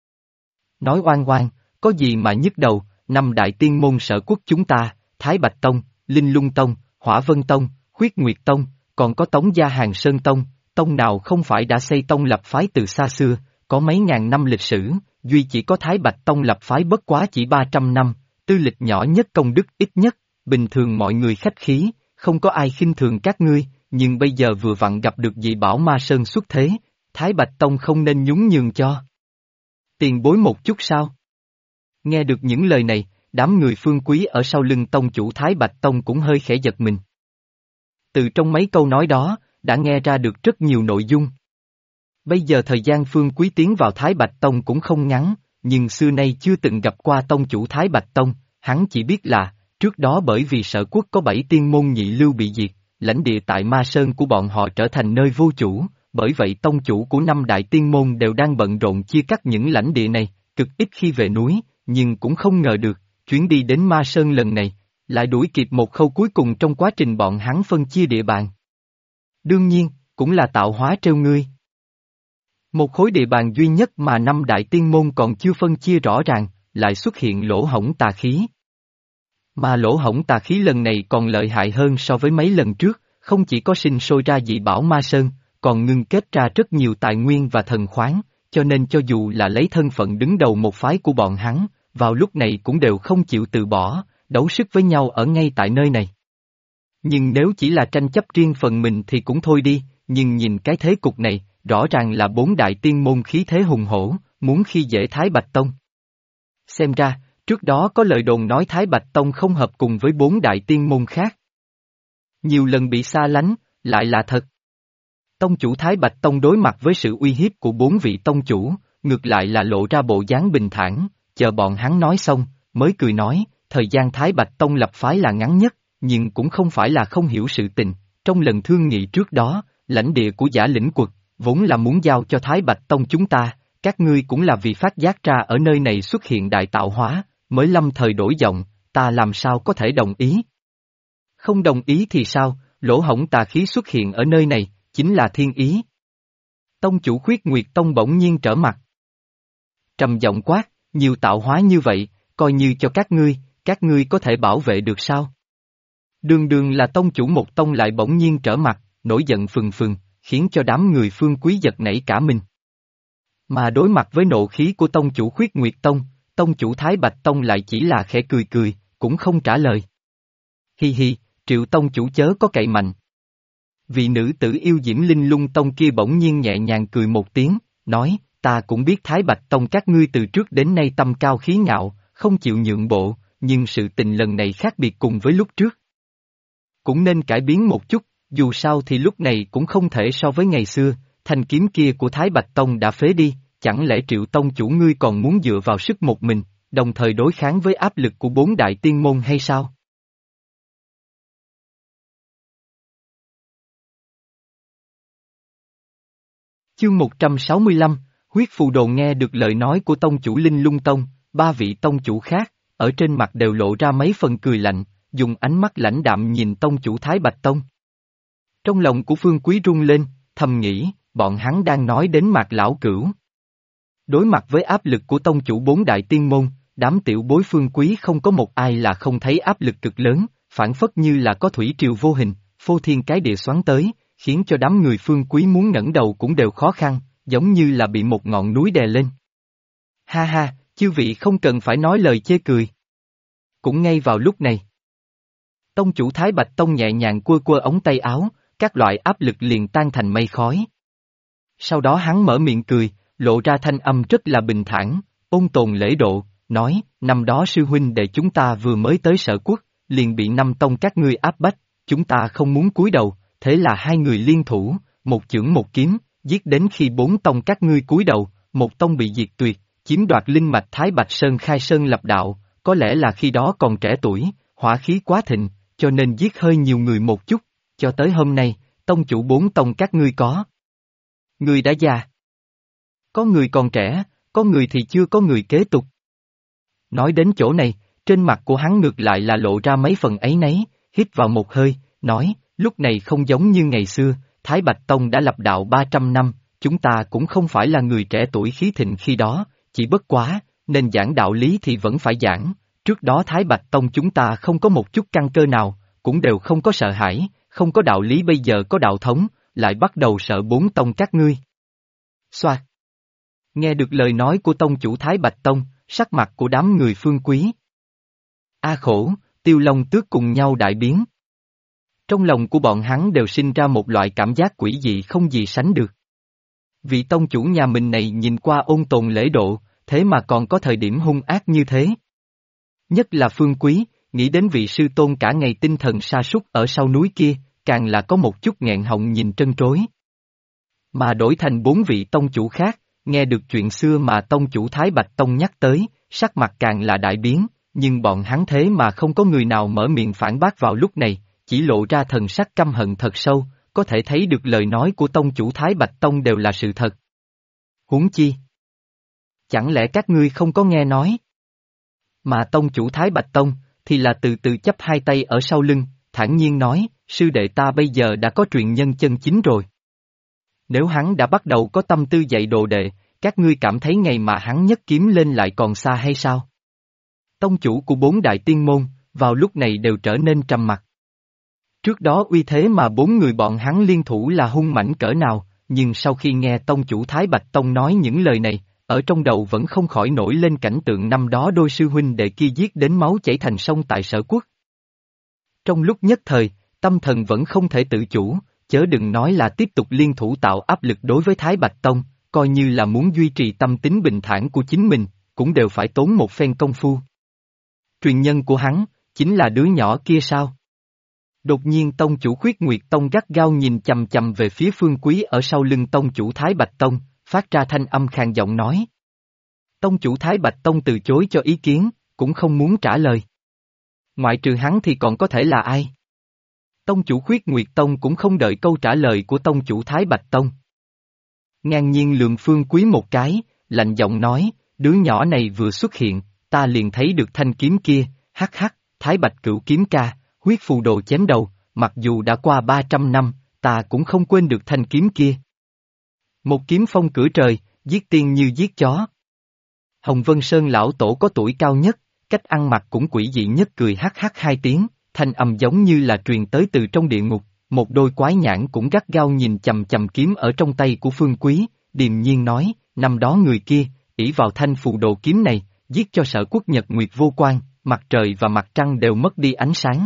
Nói oan oan, có gì mà nhức đầu, năm đại tiên môn sở quốc chúng ta, Thái Bạch Tông, Linh Lung Tông, Hỏa Vân Tông, Khuyết Nguyệt Tông, còn có Tống Gia Hàng Sơn Tông, tông nào không phải đã xây tông lập phái từ xa xưa, có mấy ngàn năm lịch sử, duy chỉ có Thái Bạch Tông lập phái bất quá chỉ 300 năm, tư lịch nhỏ nhất công đức ít nhất, bình thường mọi người khách khí, không có ai khinh thường các ngươi, nhưng bây giờ vừa vặn gặp được dị bảo Ma Sơn xuất thế, Thái Bạch Tông không nên nhún nhường cho tiền bối một chút sao? Nghe được những lời này, đám người phương quý ở sau lưng tông chủ Thái Bạch Tông cũng hơi khẽ giật mình. Từ trong mấy câu nói đó, đã nghe ra được rất nhiều nội dung. Bây giờ thời gian phương quý tiến vào Thái Bạch Tông cũng không ngắn, nhưng xưa nay chưa từng gặp qua tông chủ Thái Bạch Tông, hắn chỉ biết là, trước đó bởi vì sở quốc có 7 tiên môn nhị lưu bị diệt, lãnh địa tại Ma Sơn của bọn họ trở thành nơi vô chủ, bởi vậy tông chủ của năm đại tiên môn đều đang bận rộn chia cắt những lãnh địa này, cực ít khi về núi, nhưng cũng không ngờ được, chuyến đi đến Ma Sơn lần này, lại đuổi kịp một khâu cuối cùng trong quá trình bọn hắn phân chia địa bàn. Đương nhiên, cũng là tạo hóa trêu ngươi. Một khối địa bàn duy nhất mà năm đại tiên môn còn chưa phân chia rõ ràng, lại xuất hiện lỗ hổng tà khí. Mà lỗ hổng tà khí lần này còn lợi hại hơn so với mấy lần trước, không chỉ có sinh sôi ra dị bảo Ma Sơn, còn ngưng kết ra rất nhiều tài nguyên và thần khoáng, cho nên cho dù là lấy thân phận đứng đầu một phái của bọn hắn, vào lúc này cũng đều không chịu từ bỏ, đấu sức với nhau ở ngay tại nơi này. Nhưng nếu chỉ là tranh chấp riêng phần mình thì cũng thôi đi, nhưng nhìn cái thế cục này, rõ ràng là 4 đại tiên môn khí thế hùng hổ, muốn khi dễ Thái Bạch Tông. Xem ra, trước đó có lời đồn nói Thái Bạch Tông không hợp cùng với 4 đại tiên môn khác. Nhiều lần bị xa lánh, lại là thật. Tông chủ Thái Bạch Tông đối mặt với sự uy hiếp của 4 vị tông chủ, ngược lại là lộ ra bộ dáng bình thản, chờ bọn hắn nói xong, mới cười nói, thời gian Thái Bạch Tông lập phái là ngắn nhất, nhưng cũng không phải là không hiểu sự tình, trong lần thương nghị trước đó, lãnh địa của Giả Lĩnh Quật, vốn là muốn giao cho Thái Bạch Tông chúng ta, các ngươi cũng là vì phát giác ra ở nơi này xuất hiện đại tạo hóa, mới lâm thời đổi giọng, ta làm sao có thể đồng ý? Không đồng ý thì sao, lỗ hổng tà khí xuất hiện ở nơi này, chính là thiên ý. Tông chủ Khuyết Nguyệt Tông bỗng nhiên trở mặt. Trầm giọng quát, nhiều tạo hóa như vậy, coi như cho các ngươi có thể bảo vệ được sao? Đường đường là tông chủ một tông lại bỗng nhiên trở mặt, nổi giận phừng phừng, khiến cho đám người phương quý giật nảy cả mình. Mà đối mặt với nộ khí của tông chủ Khuyết Nguyệt Tông, tông chủ Thái Bạch Tông lại chỉ là khẽ cười cười, cũng không trả lời. Hi hi, Triệu tông chủ chớ có cậy mạnh. Vị nữ tử yêu diễm Linh Lung Tông kia bỗng nhiên nhẹ nhàng cười một tiếng, nói, ta cũng biết Thái Bạch Tông các ngươi từ trước đến nay tâm cao khí ngạo, không chịu nhượng bộ, nhưng sự tình lần này khác biệt cùng với lúc trước. Cũng nên cải biến một chút, dù sao thì lúc này cũng không thể so với ngày xưa, thanh kiếm kia của Thái Bạch Tông đã phế đi, chẳng lẽ Triệu tông chủ ngươi còn muốn dựa vào sức một mình, đồng thời đối kháng với áp lực của 4 đại tiên môn hay sao? Chương 165, huyết phù đồ nghe được lời nói của tông chủ Linh Lung Tông, 3 vị tông chủ khác, ở trên mặt đều lộ ra mấy phần cười lạnh, dùng ánh mắt lãnh đạm nhìn tông chủ Thái Bạch Tông. Trong lòng của Phương Quý rung lên, thầm nghĩ, bọn hắn đang nói đến Mạc Lão Cửu. Đối mặt với áp lực của tông chủ 4 đại tiên môn, đám tiểu bối Phương Quý không có một ai là không thấy áp lực cực lớn, phản phất như là có thủy triều vô hình, phô thiên cái địa xoắn tới, khiến cho đám người Phương Quý muốn ngẩng đầu cũng đều khó khăn, giống như là bị một ngọn núi đè lên. Ha ha, chư vị không cần phải nói lời chê cười. Cũng ngay vào lúc này, tông chủ Thái Bạch Tông nhẹ nhàng quơ quơ ống tay áo, các loại áp lực liền tan thành mây khói. Sau đó hắn mở miệng cười, lộ ra thanh âm rất là bình thản, ôn tồn lễ độ, nói, năm đó sư huynh đệ chúng ta vừa mới tới Sở Quốc, liền bị năm tông các ngươi áp bách, chúng ta không muốn cúi đầu, thế là hai người liên thủ, một chưởng một kiếm, giết đến khi 4 tông các ngươi cúi đầu, một tông bị diệt tuyệt, chiếm đoạt linh mạch Thái Bạch Sơn khai sơn lập đạo, có lẽ là khi đó còn trẻ tuổi, hỏa khí quá thịnh, cho nên giết hơi nhiều người một chút, cho tới hôm nay, tông chủ 4 tông các ngươi có. Người đã già. Có người còn trẻ, có người thì chưa có người kế tục. Nói đến chỗ này, trên mặt của hắn ngược lại là lộ ra mấy phần áy náy, hít vào một hơi, nói, Lúc này không giống như ngày xưa, Thái Bạch Tông đã lập đạo 300 năm, chúng ta cũng không phải là người trẻ tuổi khí thịnh khi đó, chỉ bất quá, nên giảng đạo lý thì vẫn phải giảng. Trước đó Thái Bạch Tông chúng ta không có một chút căn cơ nào, cũng đều không có sợ hãi, không có đạo lý bây giờ có đạo thống, lại bắt đầu sợ bốn tông các ngươi. Xoạt. Nghe được lời nói của tông chủ Thái Bạch Tông, sắc mặt của đám người Phương Quý. A khổ, Tiêu Long Tước cùng nhau đại biến. Trong lòng của bọn hắn đều sinh ra một loại cảm giác quỷ dị không gì sánh được. Vị tông chủ nhà mình này nhìn qua ôn tồn lễ độ, thế mà còn có thời điểm hung ác như thế. Nhất là Phương Quý, nghĩ đến vị sư tôn cả ngày tinh thần sa sút ở sau núi kia, càng là có một chút nghẹn họng nhìn trân trối. Mà đổi thành bốn vị tông chủ khác, nghe được chuyện xưa mà tông chủ Thái Bạch Tông nhắc tới, sắc mặt càng là đại biến, nhưng bọn hắn thế mà không có người nào mở miệng phản bác vào lúc này, chỉ lộ ra thần sắc căm hận thật sâu, có thể thấy được lời nói của tông chủ Thái Bạch Tông đều là sự thật. Huống chi? Chẳng lẽ các ngươi không có nghe nói? Mà tông chủ Thái Bạch Tông, thì là từ từ chắp hai tay ở sau lưng, thản nhiên nói, sư đệ ta bây giờ đã có truyền nhân chân chính rồi. Nếu hắn đã bắt đầu có tâm tư dạy đồ đệ, các ngươi cảm thấy ngày mà hắn nhất kiếm lên lại còn xa hay sao? Tông chủ của bốn đại tiên môn, vào lúc này đều trở nên trầm mặc. Trước đó uy thế mà bốn người bọn hắn liên thủ là hung mãnh cỡ nào, nhưng sau khi nghe tông chủ Thái Bạch Tông nói những lời này, ở trong đầu vẫn không khỏi nổi lên cảnh tượng năm đó đôi sư huynh đệ kia giết đến máu chảy thành sông tại Sở Quốc. Trong lúc nhất thời, tâm thần vẫn không thể tự chủ, chớ đừng nói là tiếp tục liên thủ tạo áp lực đối với Thái Bạch Tông, coi như là muốn duy trì tâm tính bình thản của chính mình, cũng đều phải tốn một phen công phu. Truyền nhân của hắn, chính là đứa nhỏ kia sao? Đột nhiên tông chủ Khuyết Nguyệt Tông gắt gao nhìn chằm chằm về phía Phương Quý ở sau lưng tông chủ Thái Bạch Tông, phát ra thanh âm khàn giọng nói. Tông chủ Thái Bạch Tông từ chối cho ý kiến, cũng không muốn trả lời. Ngoại trừ hắn thì còn có thể là ai? Tông chủ Khuyết Nguyệt Tông cũng không đợi câu trả lời của tông chủ Thái Bạch Tông. Ngang nhiên lườm Phương Quý một cái, lạnh giọng nói, đứa nhỏ này vừa xuất hiện, ta liền thấy được thanh kiếm kia, hắc hắc, Thái Bạch Cửu kiếm ca, huyết phù đồ chém đầu, mặc dù đã qua 300 năm, ta cũng không quên được thanh kiếm kia. Một kiếm phong cửa trời, giết tiên như giết chó. Hồng Vân Sơn lão tổ có tuổi cao nhất, cách ăn mặc cũng quỷ dị nhất cười hắc hắc hai tiếng, thanh âm giống như là truyền tới từ trong địa ngục, một đôi quái nhãn cũng gắt gao nhìn chằm chằm kiếm ở trong tay của Phương Quý, điềm nhiên nói, năm đó người kia, ỷ vào thanh phù đồ kiếm này, giết cho Sở Quốc Nhật Nguyệt vô quan, mặt trời và mặt trăng đều mất đi ánh sáng.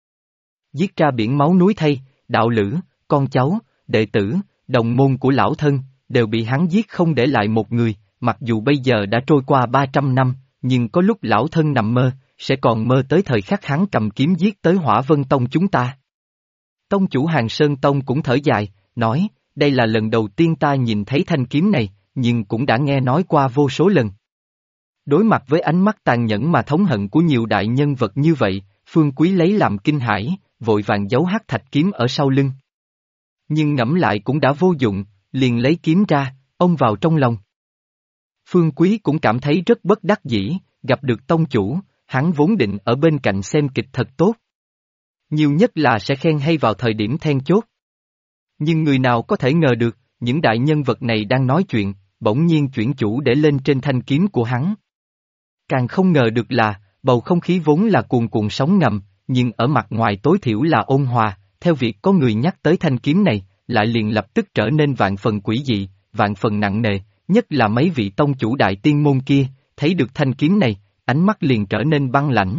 Giết ra biển máu núi thay, đạo lữ, con cháu, đệ tử, đồng môn của lão thân, đều bị hắn giết không để lại một người, mặc dù bây giờ đã trôi qua 300 năm, nhưng có lúc lão thân nằm mơ, sẽ còn mơ tới thời khắc hắn cầm kiếm giết tới Hỏa Vân Tông chúng ta. Tông chủ Hàng Sơn Tông cũng thở dài, nói, đây là lần đầu tiên ta nhìn thấy thanh kiếm này, nhưng cũng đã nghe nói qua vô số lần. Đối mặt với ánh mắt tàn nhẫn mà thống hận của nhiều đại nhân vật như vậy, Phương Quý lấy làm kinh hãi, vội vàng giấu hắc thạch kiếm ở sau lưng. Nhưng ngẫm lại cũng đã vô dụng, liền lấy kiếm ra, ông vào trong lòng. Phương Quý cũng cảm thấy rất bất đắc dĩ, gặp được tông chủ, hắn vốn định ở bên cạnh xem kịch thật tốt. Nhiều nhất là sẽ khen hay vào thời điểm then chốt. Nhưng người nào có thể ngờ được, những đại nhân vật này đang nói chuyện, bỗng nhiên chuyển chủ để lên trên thanh kiếm của hắn. Càng không ngờ được là, bầu không khí vốn là cuồn cuộn sóng ngầm, nhưng ở mặt ngoài tối thiểu là ôn hòa, theo việc có người nhắc tới thanh kiếm này, lại liền lập tức trở nên vạn phần quỷ dị, vạn phần nặng nề, nhất là mấy vị tông chủ đại tiên môn kia, thấy được thanh kiếm này, ánh mắt liền trở nên băng lãnh.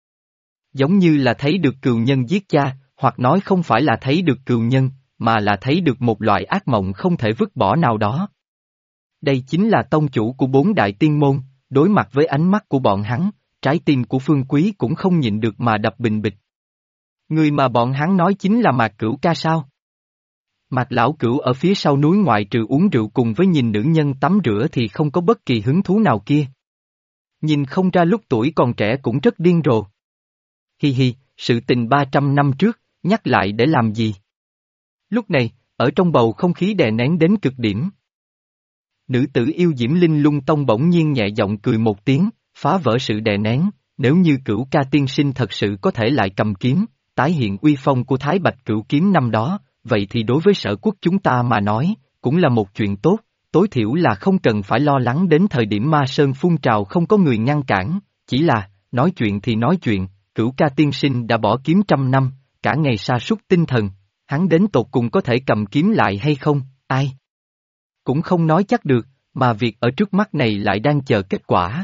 Giống như là thấy được cừu nhân giết cha, hoặc nói không phải là thấy được cừu nhân, mà là thấy được một loại ác mộng không thể vứt bỏ nào đó. Đây chính là tông chủ của bốn đại tiên môn, đối mặt với ánh mắt của bọn hắn, trái tim của Phương Quý cũng không nhịn được mà đập bình bịch. Người mà bọn hắn nói chính là Mạc Cửu ca sao? Mạc lão cửu ở phía sau núi ngoại trừ uống rượu cùng với nhìn nữ nhân tắm rửa thì không có bất kỳ hứng thú nào kia. Nhìn không ra lúc tuổi còn trẻ cũng rất điên rồ. Hi hi, sự tình 300 năm trước, nhắc lại để làm gì? Lúc này, ở trong bầu không khí đè nén đến cực điểm. Nữ tử yêu diễm Linh Lung Tông bỗng nhiên nhẹ giọng cười một tiếng, phá vỡ sự đè nén, nếu như Cửu ca tiên sinh thật sự có thể lại cầm kiếm, tái hiện uy phong của Thái Bạch Cửu Kiếm năm đó, vậy thì đối với Sở Quốc chúng ta mà nói, cũng là một chuyện tốt, tối thiểu là không cần phải lo lắng đến thời điểm Ma Sơn phun trào không có người ngăn cản, chỉ là, nói chuyện thì nói chuyện, Cửu Ca tiên sinh đã bỏ kiếm 100 năm, cả ngày sa sút tinh thần, hắn đến tột cùng có thể cầm kiếm lại hay không, ai? Cũng không nói chắc được, mà việc ở trước mắt này lại đang chờ kết quả.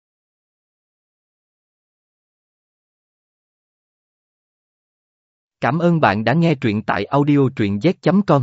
Cảm ơn bạn đã nghe truyện tại audio truyện z.com.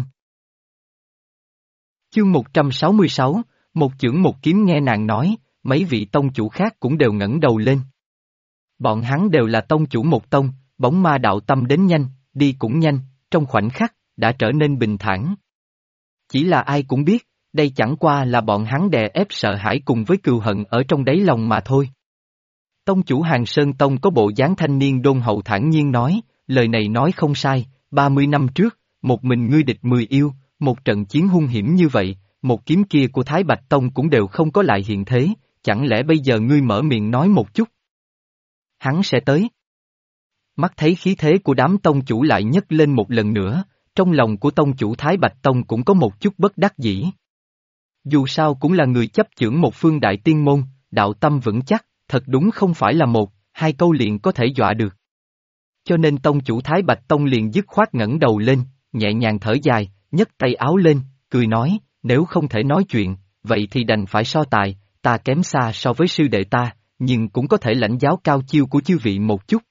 Chương 166, một chưởng một kiếm nghe nàng nói, mấy vị tông chủ khác cũng đều ngẩng đầu lên. Bọn hắn đều là tông chủ một tông, bóng ma đạo tâm đến nhanh, đi cũng nhanh, trong khoảnh khắc, đã trở nên bình thản. Chỉ là ai cũng biết, đây chẳng qua là bọn hắn đè ép sợ hãi cùng với cừu hận ở trong đáy lòng mà thôi. Tông chủ Hàng Sơn Tông có bộ dáng thanh niên đôn hậu thản nhiên nói, lời này nói không sai, 30 năm trước, một mình ngươi địch 10 yêu, một trận chiến hung hiểm như vậy, một kiếm kia của Thái Bạch Tông cũng đều không có lại hiện thế, chẳng lẽ bây giờ ngươi mở miệng nói một chút? Hắn sẽ tới. Mắt thấy khí thế của đám tông chủ lại nhấc lên một lần nữa, trong lòng của tông chủ Thái Bạch Tông cũng có một chút bất đắc dĩ. Dù sao cũng là người chấp chưởng một phương đại tiên môn, đạo tâm vững chắc, thật đúng không phải là một, hai câu liền có thể dọa được. Cho nên tông chủ Thái Bạch Tông liền dứt khoát ngẩng đầu lên, nhẹ nhàng thở dài, nhấc tay áo lên, cười nói, nếu không thể nói chuyện, vậy thì đành phải so tài, ta kém xa so với sư đệ ta, nhưng cũng có thể lãnh giáo cao chiêu của chư vị một chút.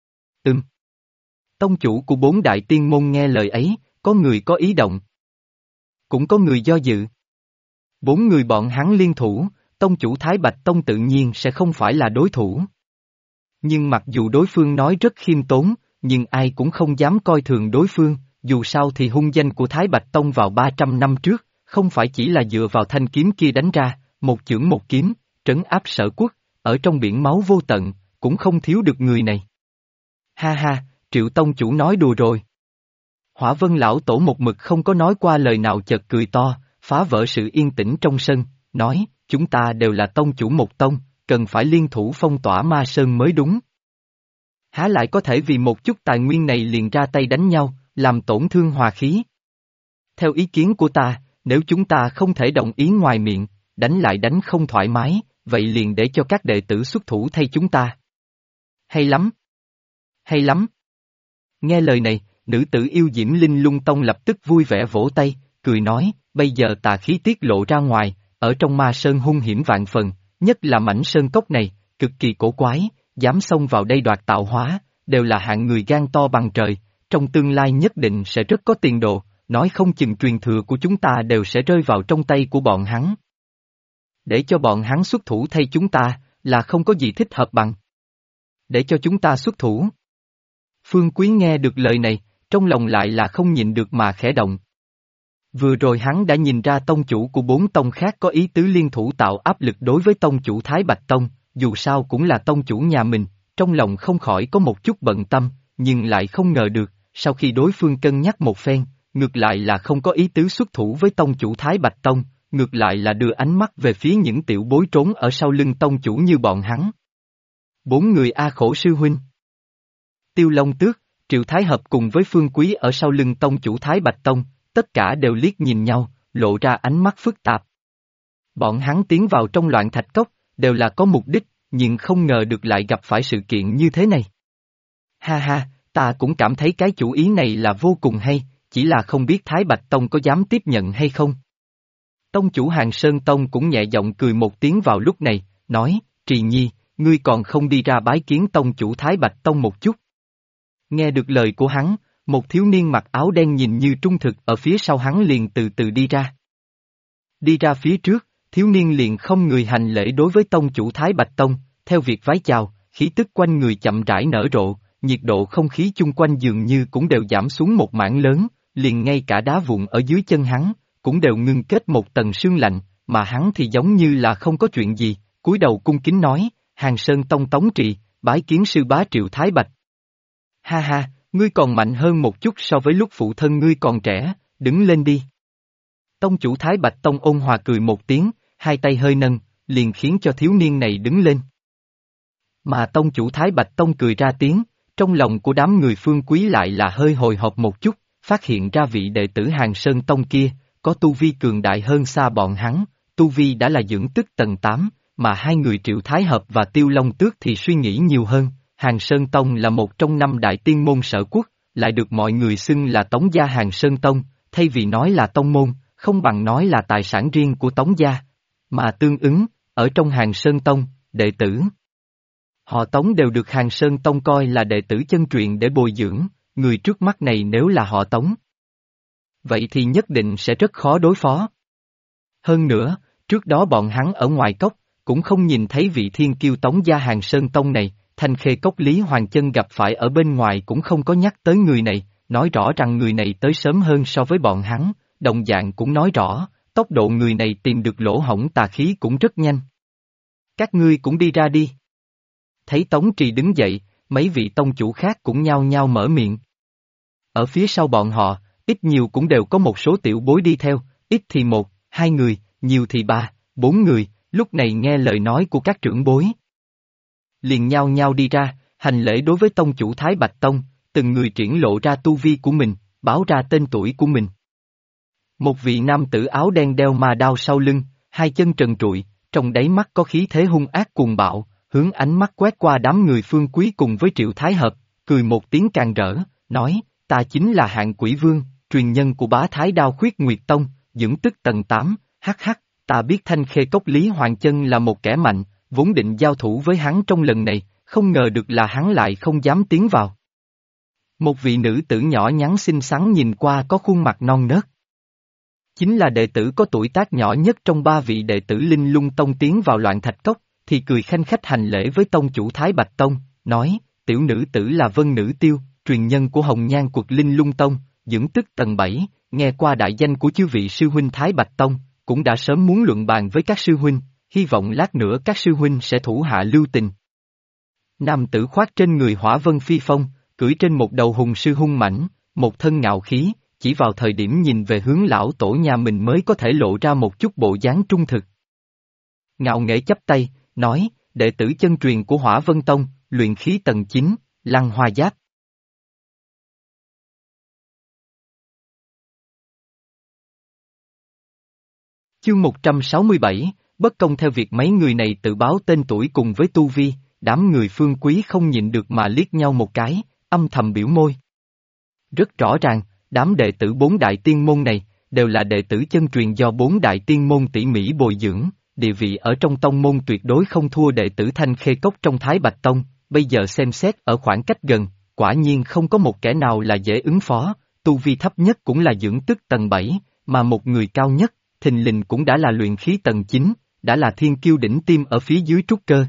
Tông chủ của 4 đại tiên môn nghe lời ấy, có người có ý động. Cũng có người do dự. 4 người bọn hắn liên thủ, tông chủ Thái Bạch Tông tự nhiên sẽ không phải là đối thủ. Nhưng mặc dù đối phương nói rất khiêm tốn, nhưng ai cũng không dám coi thường đối phương, dù sao thì hung danh của Thái Bạch Tông vào 300 năm trước, không phải chỉ là dựa vào thanh kiếm kia đánh ra, một chưởng một kiếm, trấn áp Sở Quốc, ở trong biển máu vô tận, cũng không thiếu được người này. Ha ha, Triệu tông chủ nói đùa rồi. Hỏa Vân lão tổ một mực không có nói qua lời nào chợt cười to, phá vỡ sự yên tĩnh trong sân, nói, chúng ta đều là tông chủ một tông, cần phải liên thủ phong tỏa Ma Sơn mới đúng. Há lại có thể vì một chút tài nguyên này liền ra tay đánh nhau, làm tổn thương hòa khí. Theo ý kiến của ta, nếu chúng ta không thể đồng ý ngoài miệng, đánh lại đánh không thoải mái, vậy liền để cho các đệ tử xuất thủ thay chúng ta. Hay lắm! Hay lắm! Nghe lời này, nữ tử yêu diễm Linh Lung Tông lập tức vui vẻ vỗ tay, cười nói, bây giờ tà khí tiết lộ ra ngoài, ở trong Ma Sơn hung hiểm vạn phần, nhất là mảnh sơn cốc này, cực kỳ cổ quái, dám xông vào đây đoạt tạo hóa, đều là hạng người gan to bằng trời, trong tương lai nhất định sẽ rất có tiền đồ, nói không chừng truyền thừa của chúng ta đều sẽ rơi vào trong tay của bọn hắn. Để cho bọn hắn xuất thủ thay chúng ta, là không có gì thích hợp bằng. Để cho chúng ta xuất thủ. Phương Quý nghe được lời này, trong lòng lại là không nhịn được mà khẽ động. Vừa rồi hắn đã nhìn ra tông chủ của 4 tông khác có ý tứ liên thủ tạo áp lực đối với tông chủ Thái Bạch Tông, dù sao cũng là tông chủ nhà mình, trong lòng không khỏi có một chút bận tâm, nhưng lại không ngờ được, sau khi đối phương cân nhắc một phen, ngược lại là không có ý tứ xuất thủ với tông chủ Thái Bạch Tông, ngược lại là đưa ánh mắt về phía những tiểu bối trốn ở sau lưng tông chủ như bọn hắn. 4 người A Khổ sư huynh. Tiêu Long Tước, Triệu Thái Hợp cùng với Phương Quý ở sau lưng tông chủ Thái Bạch Tông, tất cả đều liếc nhìn nhau, lộ ra ánh mắt phức tạp. Bọn hắn tiến vào trong loạn thạch cốc, đều là có mục đích, nhưng không ngờ được lại gặp phải sự kiện như thế này. Ha ha, ta cũng cảm thấy cái chủ ý này là vô cùng hay, chỉ là không biết Thái Bạch Tông có dám tiếp nhận hay không. Tông chủ Hàng Sơn Tông cũng nhẹ giọng cười một tiếng vào lúc này, nói, Trì Nhi, ngươi còn không đi ra bái kiến tông chủ Thái Bạch Tông một chút. Nghe được lời của hắn, một thiếu niên mặc áo đen nhìn như trung thực ở phía sau hắn liền từ từ đi ra. Đi ra phía trước, thiếu niên liền không người hành lễ đối với tông chủ Thái Bạch Tông, theo việc vái chào, khí tức quanh người chậm rãi nở rộ, nhiệt độ không khí chung quanh dường như cũng đều giảm xuống một mảng lớn, liền ngay cả đá vụn ở dưới chân hắn, cũng đều ngưng kết một tầng sương lạnh, mà hắn thì giống như là không có chuyện gì, cúi đầu cung kính nói, Hàng Sơn Tông Tống Trị, bái kiến sư bá Triệu Thái Bạch. Ha ha, ngươi còn mạnh hơn một chút so với lúc phụ thân ngươi còn trẻ, đứng lên đi. Tông chủ Thái Bạch Tông ôn hòa cười một tiếng, hai tay hơi nâng, liền khiến cho thiếu niên này đứng lên. Mà tông chủ Thái Bạch Tông cười ra tiếng, Trong lòng của đám người Phương Quý lại là hơi hồi hộp một chút, phát hiện ra vị đệ tử Hàng Sơn Tông kia, có tu vi cường đại hơn xa bọn hắn, tu vi đã là dưỡng tức tầng 8, mà hai người Triệu Thái Hợp và Tiêu Long Tước thì suy nghĩ nhiều hơn. Hàng Sơn Tông là một trong 5 đại tiên môn sở quốc, lại được mọi người xưng là Tống gia Hàng Sơn Tông, thay vì nói là tông môn, không bằng nói là tài sản riêng của Tống gia. Mà tương ứng, ở trong Hàng Sơn Tông, đệ tử họ Tống đều được Hàng Sơn Tông coi là đệ tử chân truyền để bồi dưỡng, người trước mắt này nếu là họ Tống, vậy thì nhất định sẽ rất khó đối phó. Hơn nữa, trước đó bọn hắn ở ngoài cốc, cũng không nhìn thấy vị thiên kiêu Tống gia Hàng Sơn Tông này, Thanh Khê Cốc Lý Hoàng Chân gặp phải ở bên ngoài cũng không có nhắc tới người này, nói rõ rằng người này tới sớm hơn so với bọn hắn, đồng dạng cũng nói rõ, tốc độ người này tìm được lỗ hổng tà khí cũng rất nhanh. Các ngươi cũng đi ra đi. Thấy Tống Trì đứng dậy, mấy vị tông chủ khác cũng nhao nhao mở miệng. Ở phía sau bọn họ, ít nhiều cũng đều có một số tiểu bối đi theo, ít thì 1, 2 người, nhiều thì 3, 4 người, lúc này nghe lời nói của các trưởng bối. Liền nhao nhao đi ra, hành lễ đối với tông chủ Thái Bạch Tông, từng người triển lộ ra tu vi của mình, báo ra tên tuổi của mình. Một vị nam tử áo đen đeo ma đao sau lưng, hai chân trần trụi, trong đáy mắt có khí thế hung ác cuồng bạo, hướng ánh mắt quét qua đám người Phương Quý cùng với Triệu Thái Hợp, cười một tiếng càng rỡ, nói, ta chính là Hạng Quỷ Vương, truyền nhân của bá Thái Đao Khuyết Nguyệt Tông, dưỡng tức tầng 8, hắc, ta biết Thanh Khê Cốc Lý Hoàng Chân là một kẻ mạnh, vốn định giao thủ với hắn trong lần này, không ngờ được là hắn lại không dám tiến vào. Một vị nữ tử nhỏ nhắn xinh xắn nhìn qua có khuôn mặt non nớt. Chính là đệ tử có tuổi tác nhỏ nhất trong 3 vị đệ tử Linh Lung Tông tiến vào Loạn Thạch Cốc, thì cười khanh khách hành lễ với tông chủ Thái Bạch Tông, nói, tiểu nữ tử là Vân Nữ Tiêu, truyền nhân của Hồng Nhan Quật Linh Lung Tông, dưỡng tức tầng 7, nghe qua đại danh của chư vị sư huynh Thái Bạch Tông, cũng đã sớm muốn luận bàn với các sư huynh, hy vọng lát nữa các sư huynh sẽ thủ hạ lưu tình. Nam tử khoác trên người Hỏa Vân Phi Phong, cưỡi trên một đầu hùng sư hung mãnh, một thân ngạo khí, chỉ vào thời điểm nhìn về hướng lão tổ nhà mình mới có thể lộ ra một chút bộ dáng trung thực. Ngạo nghễ chắp tay, nói, đệ tử chân truyền của Hỏa Vân Tông, luyện khí tầng 9, Lăng Hoa Giáp. Chương 167, bất công theo việc mấy người này tự báo tên tuổi cùng với tu vi, đám người Phương Quý không nhịn được mà liếc nhau một cái, âm thầm biểu môi. Rất rõ ràng, đám đệ tử 4 đại tiên môn này, đều là đệ tử chân truyền do 4 đại tiên môn tỉ mỉ bồi dưỡng, địa vị ở trong tông môn tuyệt đối không thua đệ tử Thanh Khê Cốc trong Thái Bạch Tông, bây giờ xem xét ở khoảng cách gần, quả nhiên không có một kẻ nào là dễ ứng phó, tu vi thấp nhất cũng là dưỡng tức tầng 7, mà một người cao nhất, thình lình cũng đã là luyện khí tầng 9, đã là thiên kiêu đỉnh tim ở phía dưới trúc cơ.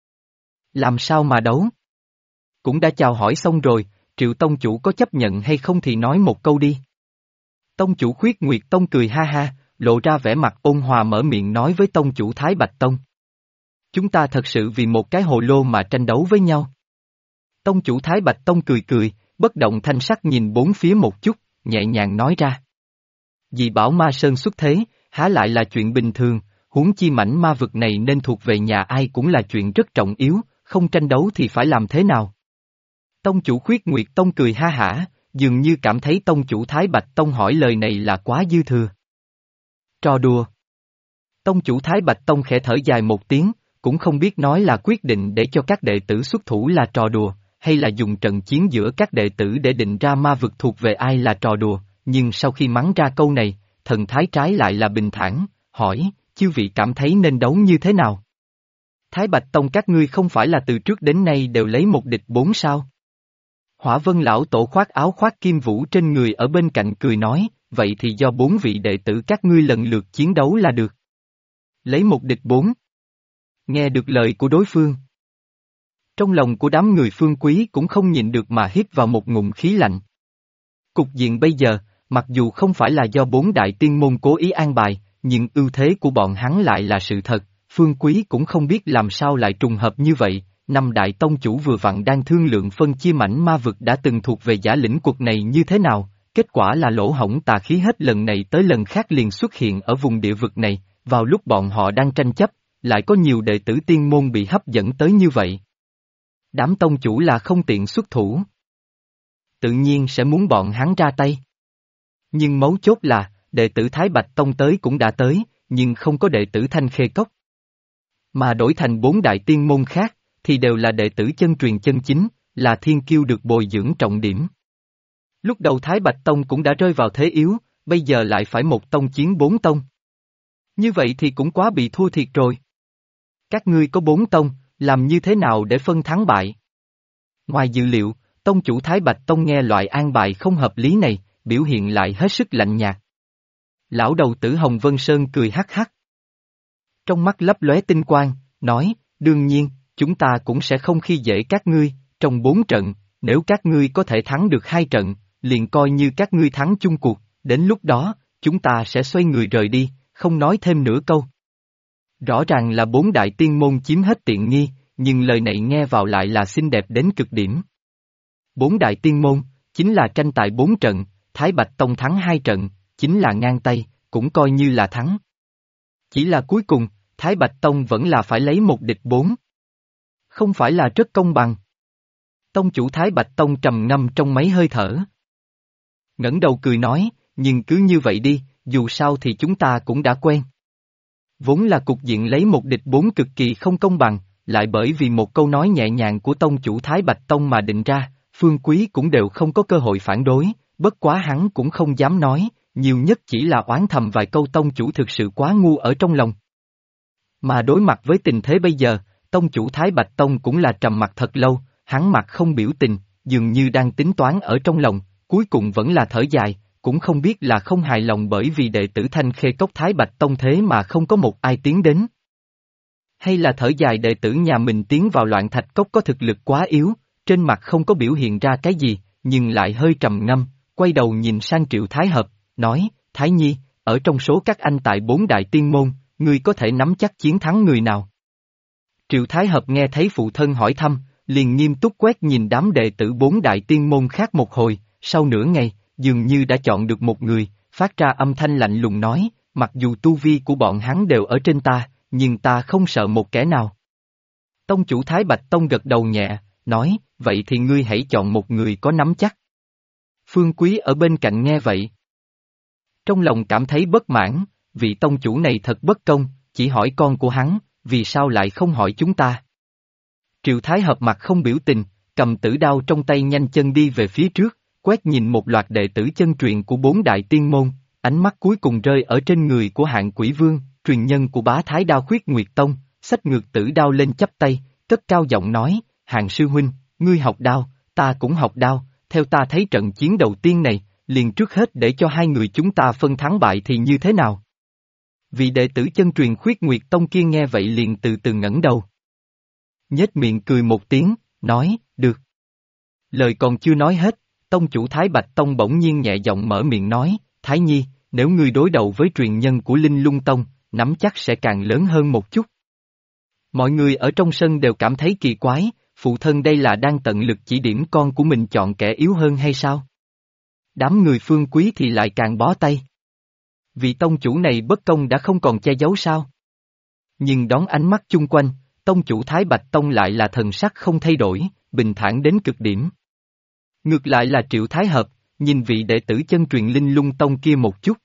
Làm sao mà đấu? Cũng đã chào hỏi xong rồi, Triệu Tông Chủ có chấp nhận hay không thì nói một câu đi. Tông Chủ Khuyết Nguyệt Tông cười ha ha, lộ ra vẻ mặt ôn hòa mở miệng nói với Tông Chủ Thái Bạch Tông. Chúng ta thật sự vì một cái hồ lô mà tranh đấu với nhau. Tông Chủ Thái Bạch Tông cười cười, bất động thanh sắc nhìn bốn phía một chút, nhẹ nhàng nói ra. Vì bảo ma sơn xuất thế, há lại là chuyện bình thường, huống chi mảnh ma vực này nên thuộc về nhà ai cũng là chuyện rất trọng yếu, không tranh đấu thì phải làm thế nào? Tông chủ Khuyết Nguyệt Tông cười ha hả, dường như cảm thấy tông chủ Thái Bạch Tông hỏi lời này là quá dư thừa. Trò đùa. Tông chủ Thái Bạch Tông khẽ thở dài một tiếng, cũng không biết nói là quyết định để cho các đệ tử xuất thủ là trò đùa, hay là dùng trận chiến giữa các đệ tử để định ra ma vực thuộc về ai là trò đùa, nhưng sau khi mắng ra câu này, thần thái trái lại là bình thản, hỏi, chư vị cảm thấy nên đấu như thế nào? Thái Bạch Tông các ngươi không phải là từ trước đến nay đều lấy một địch 4 sao? Hỏa Vân lão tổ khoác áo khoác kim vũ trên người ở bên cạnh cười nói, vậy thì do 4 vị đệ tử các ngươi lần lượt chiến đấu là được. Lấy một địch 4. Nghe được lời của đối phương. Trong lòng của đám người Phương Quý cũng không nhịn được mà hít vào một ngụm khí lạnh. Cục diện bây giờ, mặc dù không phải là do 4 đại tiên môn cố ý an bài, nhưng ưu thế của bọn hắn lại là sự thật, Phương Quý cũng không biết làm sao lại trùng hợp như vậy. 5 đại tông chủ vừa vặn đang thương lượng phân chia mảnh ma vực đã từng thuộc về giả lĩnh quật này như thế nào, kết quả là lỗ hổng tà khí hết lần này tới lần khác liền xuất hiện ở vùng địa vực này, vào lúc bọn họ đang tranh chấp, lại có nhiều đệ tử tiên môn bị hấp dẫn tới như vậy. Đám tông chủ là không tiện xuất thủ. Tự nhiên sẽ muốn bọn hắn ra tay. Nhưng mấu chốt là, đệ tử Thái Bạch Tông tới cũng đã tới, nhưng không có đệ tử Thanh Khê Cốc. Mà đổi thành 4 đại tiên môn khác, thì đều là đệ tử chân truyền chân chính, là thiên kiêu được bồi dưỡng trọng điểm. Lúc đầu Thái Bạch Tông cũng đã rơi vào thế yếu, bây giờ lại phải một tông chiến 4 tông. Như vậy thì cũng quá bị thua thiệt rồi. Các ngươi có 4 tông, làm như thế nào để phân thắng bại? Ngoài dự liệu, tông chủ Thái Bạch Tông nghe loại an bài không hợp lý này, biểu hiện lại hết sức lạnh nhạt. Lão đầu tử Hồng Vân Sơn cười hắc hắc. Trong mắt lấp lóe tinh quang, nói, đương nhiên, chúng ta cũng sẽ không khi dễ các ngươi, trong 4 trận, nếu các ngươi có thể thắng được 2 trận, liền coi như các ngươi thắng chung cuộc, đến lúc đó, chúng ta sẽ xoay người rời đi, không nói thêm nửa câu. Rõ ràng là 4 đại tiên môn chiếm hết tiện nghi, nhưng lời này nghe vào lại là xinh đẹp đến cực điểm. 4 đại tiên môn, chính là tranh tài 4 trận, Thái Bạch Tông thắng 2 trận, chính là ngang tay, cũng coi như là thắng. Chỉ là cuối cùng, Thái Bạch Tông vẫn là phải lấy 1 địch 4. Không phải là rất công bằng. Tông chủ Thái Bạch Tông trầm ngâm trong mấy hơi thở. Ngẩng đầu cười nói, nhưng cứ như vậy đi, dù sao thì chúng ta cũng đã quen. Vốn là cục diện lấy 1 địch 4 cực kỳ không công bằng, lại bởi vì một câu nói nhẹ nhàng của tông chủ Thái Bạch Tông mà định ra, Phương Quý cũng đều không có cơ hội phản đối, bất quá hắn cũng không dám nói, nhiều nhất chỉ là oán thầm vài câu tông chủ thực sự quá ngu ở trong lòng. Mà đối mặt với tình thế bây giờ, tông chủ Thái Bạch Tông cũng là trầm mặt thật lâu, hắn mặt không biểu tình, dường như đang tính toán ở trong lòng, cuối cùng vẫn là thở dài, cũng không biết là không hài lòng bởi vì đệ tử Thanh Khê Cốc Thái Bạch Tông thế mà không có một ai tiến đến. Hay là thở dài đệ tử nhà mình tiến vào Loạn Thạch Cốc có thực lực quá yếu, trên mặt không có biểu hiện ra cái gì, nhưng lại hơi trầm ngâm, quay đầu nhìn sang Triệu Thái Hợp, nói, Thái Nhi, ở trong số các anh tại 4 đại tiên môn, ngươi có thể nắm chắc chiến thắng người nào? Triệu Thái Hợp nghe thấy phụ thân hỏi thăm, liền nghiêm túc quét nhìn đám đệ tử 4 đại tiên môn khác một hồi, sau nửa ngày, dường như đã chọn được một người, phát ra âm thanh lạnh lùng nói, mặc dù tu vi của bọn hắn đều ở trên ta, nhưng ta không sợ một kẻ nào. Tông chủ Thái Bạch Tông gật đầu nhẹ, nói, vậy thì ngươi hãy chọn một người có nắm chắc. Phương Quý ở bên cạnh nghe vậy. Trong lòng cảm thấy bất mãn, vị tông chủ này thật bất công, chỉ hỏi con của hắn, vì sao lại không hỏi chúng ta. Triệu Thái Hợp mặt không biểu tình, cầm tử đao trong tay nhanh chân đi về phía trước, quét nhìn một loạt đệ tử chân truyền của 4 đại tiên môn, ánh mắt cuối cùng rơi ở trên người của Hạng Quỷ Vương, truyền nhân của Bá Thái Đao Khuyết Nguyệt Tông, xách ngược tử đao lên chắp tay, cất cao giọng nói, Hạng sư huynh, ngươi học đao, ta cũng học đao, theo ta thấy trận chiến đầu tiên này, liền trước hết để cho hai người chúng ta phân thắng bại thì như thế nào? Vị đệ tử chân truyền Khuyết Nguyệt Tông kia nghe vậy liền từ từ ngẩng đầu. Nhếch miệng cười một tiếng, nói, được. Lời còn chưa nói hết, tông chủ Thái Bạch Tông bỗng nhiên nhẹ giọng mở miệng nói, Thái Nhi, nếu ngươi đối đầu với truyền nhân của Linh Lung Tông, nắm chắc sẽ càng lớn hơn một chút. Mọi người ở trong sân đều cảm thấy kỳ quái, phụ thân đây là đang tận lực chỉ điểm con của mình chọn kẻ yếu hơn hay sao? Đám người Phương Quý thì lại càng bó tay. Vị tông chủ này bất công đã không còn che giấu sao? Nhưng đón ánh mắt chung quanh, tông chủ Thái Bạch Tông lại là thần sắc không thay đổi, bình thản đến cực điểm. Ngược lại là Triệu Thái Hợp, nhìn vị đệ tử chân truyền Linh Lung Tông kia một chút.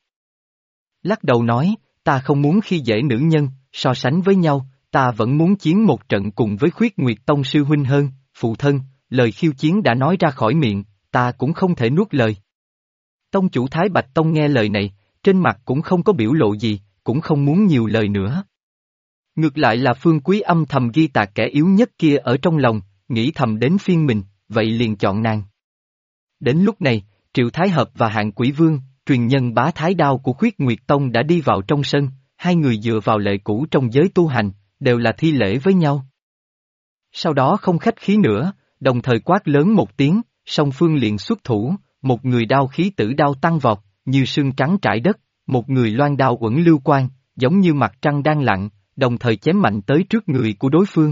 Lắc đầu nói, ta không muốn khi dễ nữ nhân, so sánh với nhau, ta vẫn muốn chiến một trận cùng với Khuyết Nguyệt Tông sư huynh hơn, phụ thân, lời khiêu chiến đã nói ra khỏi miệng, ta cũng không thể nuốt lời. Tông chủ Thái Bạch Tông nghe lời này, trên mặt cũng không có biểu lộ gì, cũng không muốn nhiều lời nữa. Ngược lại là Phương Quý âm thầm ghi tạc kẻ yếu nhất kia ở trong lòng, nghĩ thầm đến phiên mình, vậy liền chọn nàng. Đến lúc này, Triệu Thái Hợp và Hạng Quỷ Vương, truyền nhân Bá Thái Đao của Khuyết Nguyệt Tông đã đi vào trong sân, hai người dựa vào lệ cũ trong giới tu hành, đều là thi lễ với nhau. Sau đó không khách khí nữa, đồng thời quát lớn một tiếng, song phương liền xuất thủ, một người đao khí tử đao tăng vọt, như sương trắng trải đất, một người loan đao uẩn lưu quang, giống như mặt trăng đang lặn, đồng thời chém mạnh tới trước người của đối phương.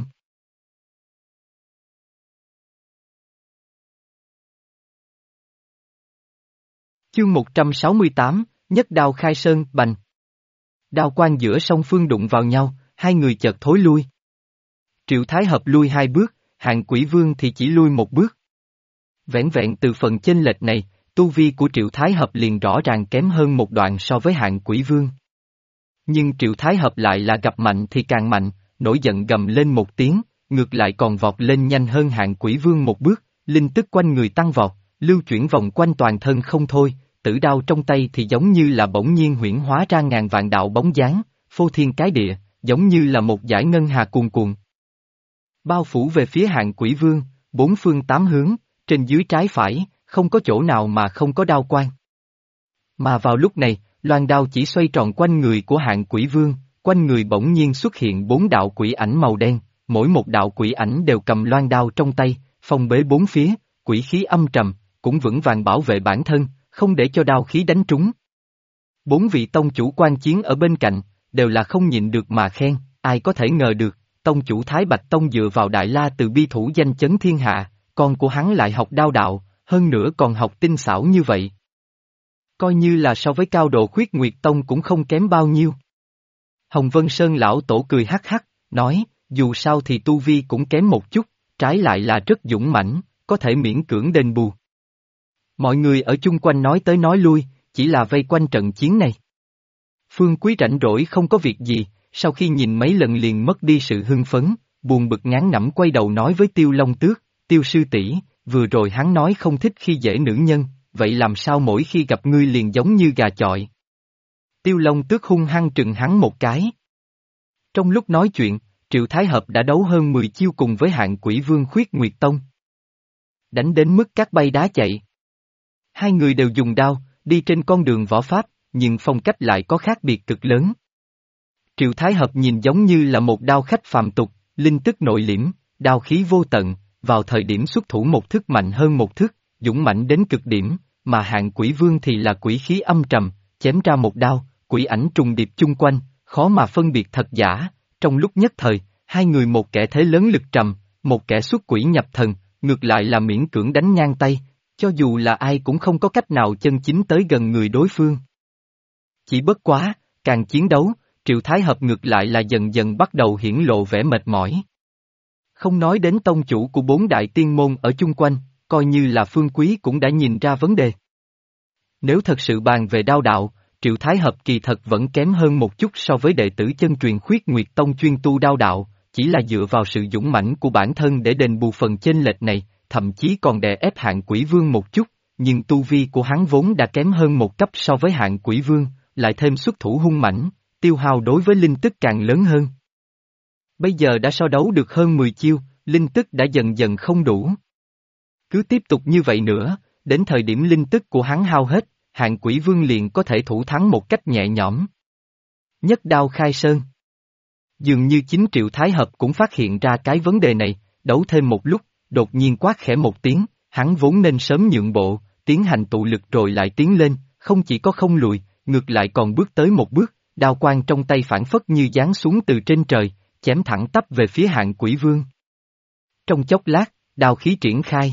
Chương 168, nhất đao khai sơn, bành. Đao quang giữa song phương đụng vào nhau, hai người chợt thối lui. Triệu Thái Hợp lui hai bước, Hạng Quỷ Vương thì chỉ lui một bước. Vẻn vẹn từ phần chênh lệch này, tu vi của Triệu Thái Hợp liền rõ ràng kém hơn một đoạn so với Hạng Quỷ Vương. Nhưng Triệu Thái Hợp lại là gặp mạnh thì càng mạnh, nổi giận gầm lên một tiếng, ngược lại còn vọt lên nhanh hơn Hạng Quỷ Vương một bước, linh tức quanh người tăng vọt, lưu chuyển vòng quanh toàn thân không thôi, tử đao trong tay thì giống như là bỗng nhiên huyễn hóa ra ngàn vạn đạo bóng dáng, phô thiên cái địa, giống như là một dải ngân hà cuồn cuộn. Bao phủ về phía Hạng Quỷ Vương, bốn phương tám hướng, trên dưới trái phải, không có chỗ nào mà không có đao quang. Mà vào lúc này, loan đao chỉ xoay tròn quanh người của Hạng Quỷ Vương, quanh người bỗng nhiên xuất hiện bốn đạo quỷ ảnh màu đen, mỗi một đạo quỷ ảnh đều cầm loan đao trong tay, phong bế bốn phía, quỷ khí âm trầm, cũng vững vàng bảo vệ bản thân, không để cho đao khí đánh trúng. Bốn vị tông chủ quan chiến ở bên cạnh, đều là không nhịn được mà khen, ai có thể ngờ được, tông chủ Thái Bạch Tông dựa vào Đại La Từ Bi thủ danh chấn thiên hạ, con của hắn lại học đao đạo, hơn nữa còn học tinh xảo như vậy. Coi như là so với cao độ Khuyết Nguyệt Tông cũng không kém bao nhiêu. Hồng Vân Sơn lão tổ cười hắc hắc, nói, dù sao thì tu vi cũng kém một chút, trái lại là rất dũng mãnh, có thể miễn cưỡng đền bù. Mọi người ở chung quanh nói tới nói lui, chỉ là vây quanh trận chiến này. Phương Quý rảnh rỗi không có việc gì, sau khi nhìn mấy lần liền mất đi sự hưng phấn, buồn bực ngán ngẩm quay đầu nói với Tiêu Long Tước, Tiêu sư tỷ, vừa rồi hắn nói không thích khi dễ nữ nhân, vậy làm sao mỗi khi gặp ngươi liền giống như gà chọi. Tiêu Long Tước hung hăng trừng hắn một cái. Trong lúc nói chuyện, Triệu Thái Hợp đã đấu hơn 10 chiêu cùng với Hạng Quỷ Vương Khuyết Nguyệt Tông. Đánh đến mức cát bay đá chạy. Hai người đều dùng đao, đi trên con đường võ pháp, nhưng phong cách lại có khác biệt cực lớn. Triệu Thái Hợp nhìn giống như là một đao khách phàm tục, linh tức nội liễm, đao khí vô tận, vào thời điểm xuất thủ một thức mạnh hơn một thức, dũng mãnh đến cực điểm, mà Hạng Quỷ Vương thì là quỷ khí âm trầm, chém ra một đao, quỷ ảnh trùng điệp chung quanh, khó mà phân biệt thật giả, trong lúc nhất thời, hai người một kẻ thế lớn lực trầm, một kẻ xuất quỷ nhập thần, ngược lại là miễn cưỡng đánh ngang tay, cho dù là ai cũng không có cách nào chân chính tới gần người đối phương. Chỉ bất quá, càng chiến đấu, Triệu Thái Hợp ngược lại là dần dần bắt đầu hiển lộ vẻ mệt mỏi. Không nói đến tông chủ của bốn đại tiên môn ở chung quanh, coi như là Phương Quý cũng đã nhìn ra vấn đề. Nếu thật sự bàn về đao đạo, Triệu Thái Hợp kỳ thật vẫn kém hơn một chút so với đệ tử chân truyền Khuyết Nguyệt Tông chuyên tu đao đạo, chỉ là dựa vào sự dũng mãnh của bản thân để đền bù phần chênh lệch này, thậm chí còn đè ép Hạng Quỷ Vương một chút, nhưng tu vi của hắn vốn đã kém hơn một cấp so với Hạng Quỷ Vương, lại thêm xuất thủ hung mãnh, tiêu hao đối với linh tức càng lớn hơn. Bây giờ đã so đấu được hơn 10 chiêu, linh tức đã dần dần không đủ. Cứ tiếp tục như vậy nữa, đến thời điểm linh tức của hắn hao hết, Hạng Quỷ Vương liền có thể thủ thắng một cách nhẹ nhõm. Nhất đao khai sơn. Dường như chính Triệu Thái Hợp cũng phát hiện ra cái vấn đề này, đấu thêm một lúc, đột nhiên quát khẽ một tiếng, hắn vốn nên sớm nhượng bộ, tiến hành tụ lực rồi lại tiến lên, không chỉ có không lùi, ngược lại còn bước tới một bước, đao quang trong tay phản phất như giáng xuống từ trên trời, chém thẳng tắp về phía Hạng Quỷ Vương. Trong chốc lát, đao khí triển khai.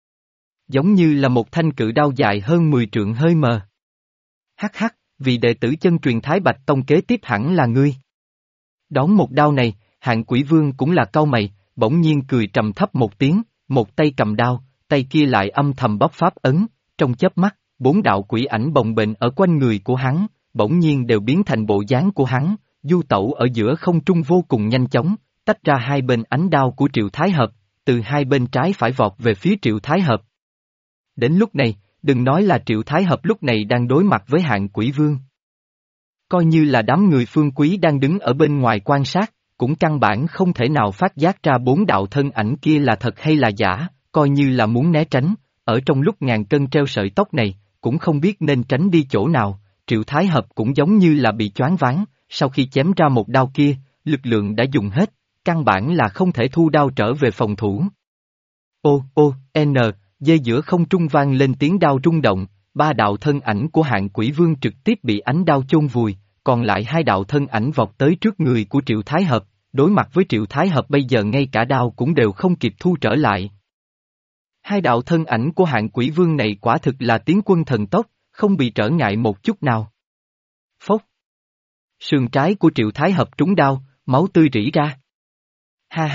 Giống như là một thanh cự đao dài hơn 10 trượng hơi mờ. Hắc hắc, vì đệ tử chân truyền Thái Bạch Tông kế tiếp hẳn là ngươi. Đón một đao này, Hạng Quỷ Vương cũng là cau mày, bỗng nhiên cười trầm thấp một tiếng, một tay cầm đao, tay kia lại âm thầm bóp pháp ấn, trong chớp mắt, bốn đạo quỷ ảnh bồng bềnh ở quanh người của hắn, bỗng nhiên đều biến thành bộ dáng của hắn, du tẩu ở giữa không trung vô cùng nhanh chóng, tách ra hai bên ánh đao của Triệu Thái Hợp, từ hai bên trái phải vọt về phía Triệu Thái Hợp. Đến lúc này, đừng nói là Triệu Thái Hợp lúc này đang đối mặt với Hạng Quỷ Vương. Coi như là đám người Phương Quý đang đứng ở bên ngoài quan sát, cũng căn bản không thể nào phát giác ra bốn đạo thân ảnh kia là thật hay là giả, coi như là muốn né tránh, ở trong lúc ngàn cân treo sợi tóc này, cũng không biết nên tránh đi chỗ nào, Triệu Thái Hợp cũng giống như là bị choáng váng, sau khi chém ra một đao kia, lực lượng đã dùng hết, căn bản là không thể thu đao trở về phòng thủ. Dây giữa không trung vang lên tiếng đao rung động, ba đạo thân ảnh của Hạng Quỷ Vương trực tiếp bị ánh đao chôn vùi, còn lại hai đạo thân ảnh vọt tới trước người của Triệu Thái Hợp, đối mặt với Triệu Thái Hợp bây giờ ngay cả đao cũng đều không kịp thu trở lại. Hai đạo thân ảnh của Hạng Quỷ Vương này quả thực là tiến quân thần tốc, không bị trở ngại một chút nào. Phốc. Sườn trái của Triệu Thái Hợp trúng đao, máu tươi rỉ ra. Ha ha,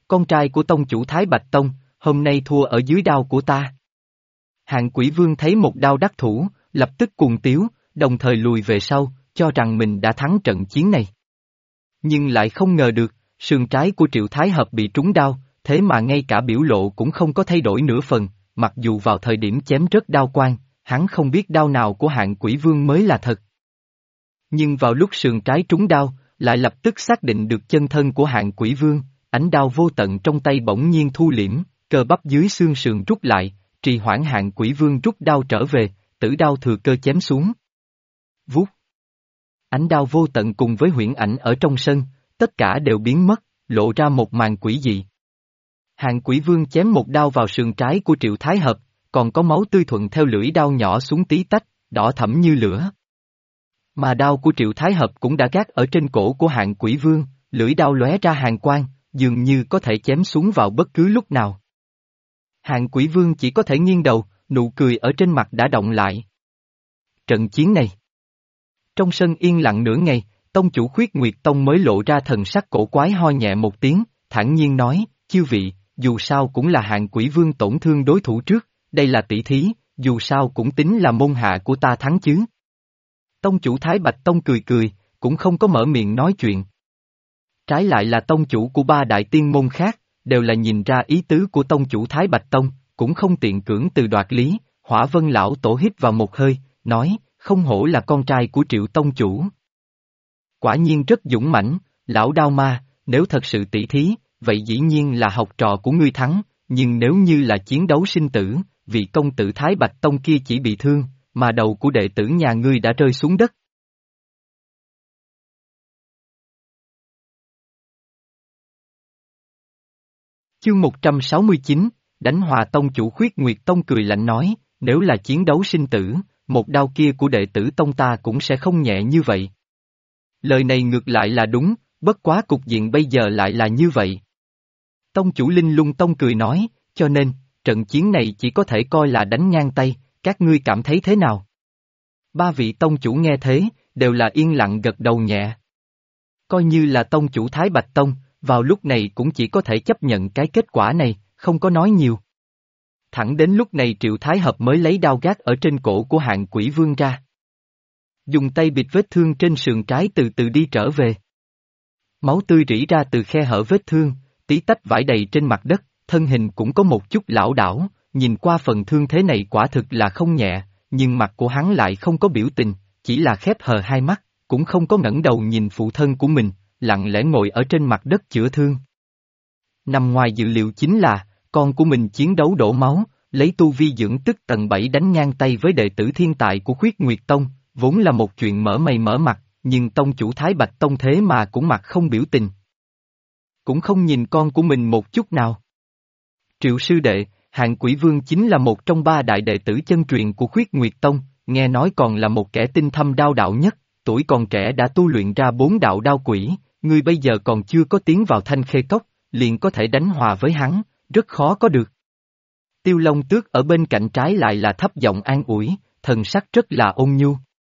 con trai của tông chủ Thái Bạch Tông, hôm nay thua ở dưới đao của ta. Hạng Quỷ Vương thấy một đao đắc thủ, lập tức cuồng tiếu, đồng thời lùi về sau, cho rằng mình đã thắng trận chiến này. Nhưng lại không ngờ được, sườn trái của Triệu Thái Hợp bị trúng đao, thế mà ngay cả biểu lộ cũng không có thay đổi nửa phần, mặc dù vào thời điểm chém rớt đao quang, hắn không biết đao nào của Hạng Quỷ Vương mới là thật. Nhưng vào lúc sườn trái trúng đao, lại lập tức xác định được chân thân của Hạng Quỷ Vương, ánh đao vô tận trong tay bỗng nhiên thu liễm, cơ bắp dưới xương sườn rút lại, trì hoãn Hạng Quỷ Vương rút đao trở về, tử đao thừa cơ chém xuống. Vút. Ánh đao vô tận cùng với huyễn ảnh ở trong sân, tất cả đều biến mất, lộ ra một màn quỷ dị. Hạng Quỷ Vương chém một đao vào sườn trái của Triệu Thái Hợp, còn có máu tươi thuận theo lưỡi đao nhỏ xuống tí tách, đỏ thẫm như lửa. Mà đao của Triệu Thái Hợp cũng đã gác ở trên cổ của Hạng Quỷ Vương, lưỡi đao lóe ra hàn quang, dường như có thể chém xuống vào bất cứ lúc nào. Hạng Quỷ Vương chỉ có thể nghiêng đầu, nụ cười ở trên mặt đã động lại. Trận chiến này. Trong sân yên lặng nửa ngày, tông chủ Khuyết Nguyệt Tông mới lộ ra thần sắc cổ quái ho nhẹ một tiếng, thản nhiên nói, chư vị, dù sao cũng là Hạng Quỷ Vương tổn thương đối thủ trước, đây là tỷ thí, dù sao cũng tính là môn hạ của ta thắng chứ. Tông chủ Thái Bạch Tông cười cười, cũng không có mở miệng nói chuyện. Trái lại là tông chủ của ba đại tiên môn khác, đều là nhìn ra ý tứ của tông chủ Thái Bạch Tông, cũng không tiện cưỡng từ đoạt lý, Hỏa Vân lão tổ hít vào một hơi, nói, không hổ là con trai của Triệu tông chủ. Quả nhiên rất dũng mãnh, lão đao ma, nếu thật sự tỷ thí, vậy dĩ nhiên là học trò của ngươi thắng, nhưng nếu như là chiến đấu sinh tử, vị công tử Thái Bạch Tông kia chỉ bị thương, mà đầu của đệ tử nhà ngươi đã rơi xuống đất. Chương 169, đánh hòa tông chủ Khuyết Nguyệt Tông cười lạnh nói, nếu là chiến đấu sinh tử, một đao kia của đệ tử tông ta cũng sẽ không nhẹ như vậy. Lời này ngược lại là đúng, bất quá cục diện bây giờ lại là như vậy. Tông chủ Linh Lung Tông cười nói, cho nên, trận chiến này chỉ có thể coi là đánh ngang tay, các ngươi cảm thấy thế nào? Ba vị tông chủ nghe thế, đều là yên lặng gật đầu nhẹ. Coi như là tông chủ Thái Bạch Tông, vào lúc này cũng chỉ có thể chấp nhận cái kết quả này, không có nói nhiều. Thẳng đến lúc này Triệu Thái Hợp mới lấy đao gác ở trên cổ của Hạng Quỷ Vương ra. Dùng tay bịt vết thương trên sườn trái từ từ đi trở về. Máu tươi rỉ ra từ khe hở vết thương, tí tách vãi đầy trên mặt đất, thân hình cũng có một chút lảo đảo, nhìn qua phần thương thế này quả thực là không nhẹ, nhưng mặt của hắn lại không có biểu tình, chỉ là khép hờ hai mắt, cũng không có ngẩng đầu nhìn phụ thân của mình, lặng lẽ ngồi ở trên mặt đất chữa thương. Nằm ngoài dự liệu chính là, con của mình chiến đấu đổ máu, lấy tu vi dưỡng tức tầng 7 đánh ngang tay với đệ tử thiên tài của Khuyết Nguyệt Tông, vốn là một chuyện mở mày mở mặt, nhưng tông chủ Thái Bạch Tông thế mà cũng mặt không biểu tình. Cũng không nhìn con của mình một chút nào. Triệu sư đệ, Hạng Quỷ Vương chính là một trong ba đại đệ tử chân truyền của Khuyết Nguyệt Tông, nghe nói còn là một kẻ tinh thâm đao đạo nhất, tuổi còn trẻ đã tu luyện ra 4 đạo đao quỷ, ngươi bây giờ còn chưa có tiến vào Thanh Khê Cốc, liền có thể đánh hòa với hắn, rất khó có được. Tiêu Long Tước ở bên cạnh trái lại là thấp giọng an ủi, thần sắc rất là ôn nhu.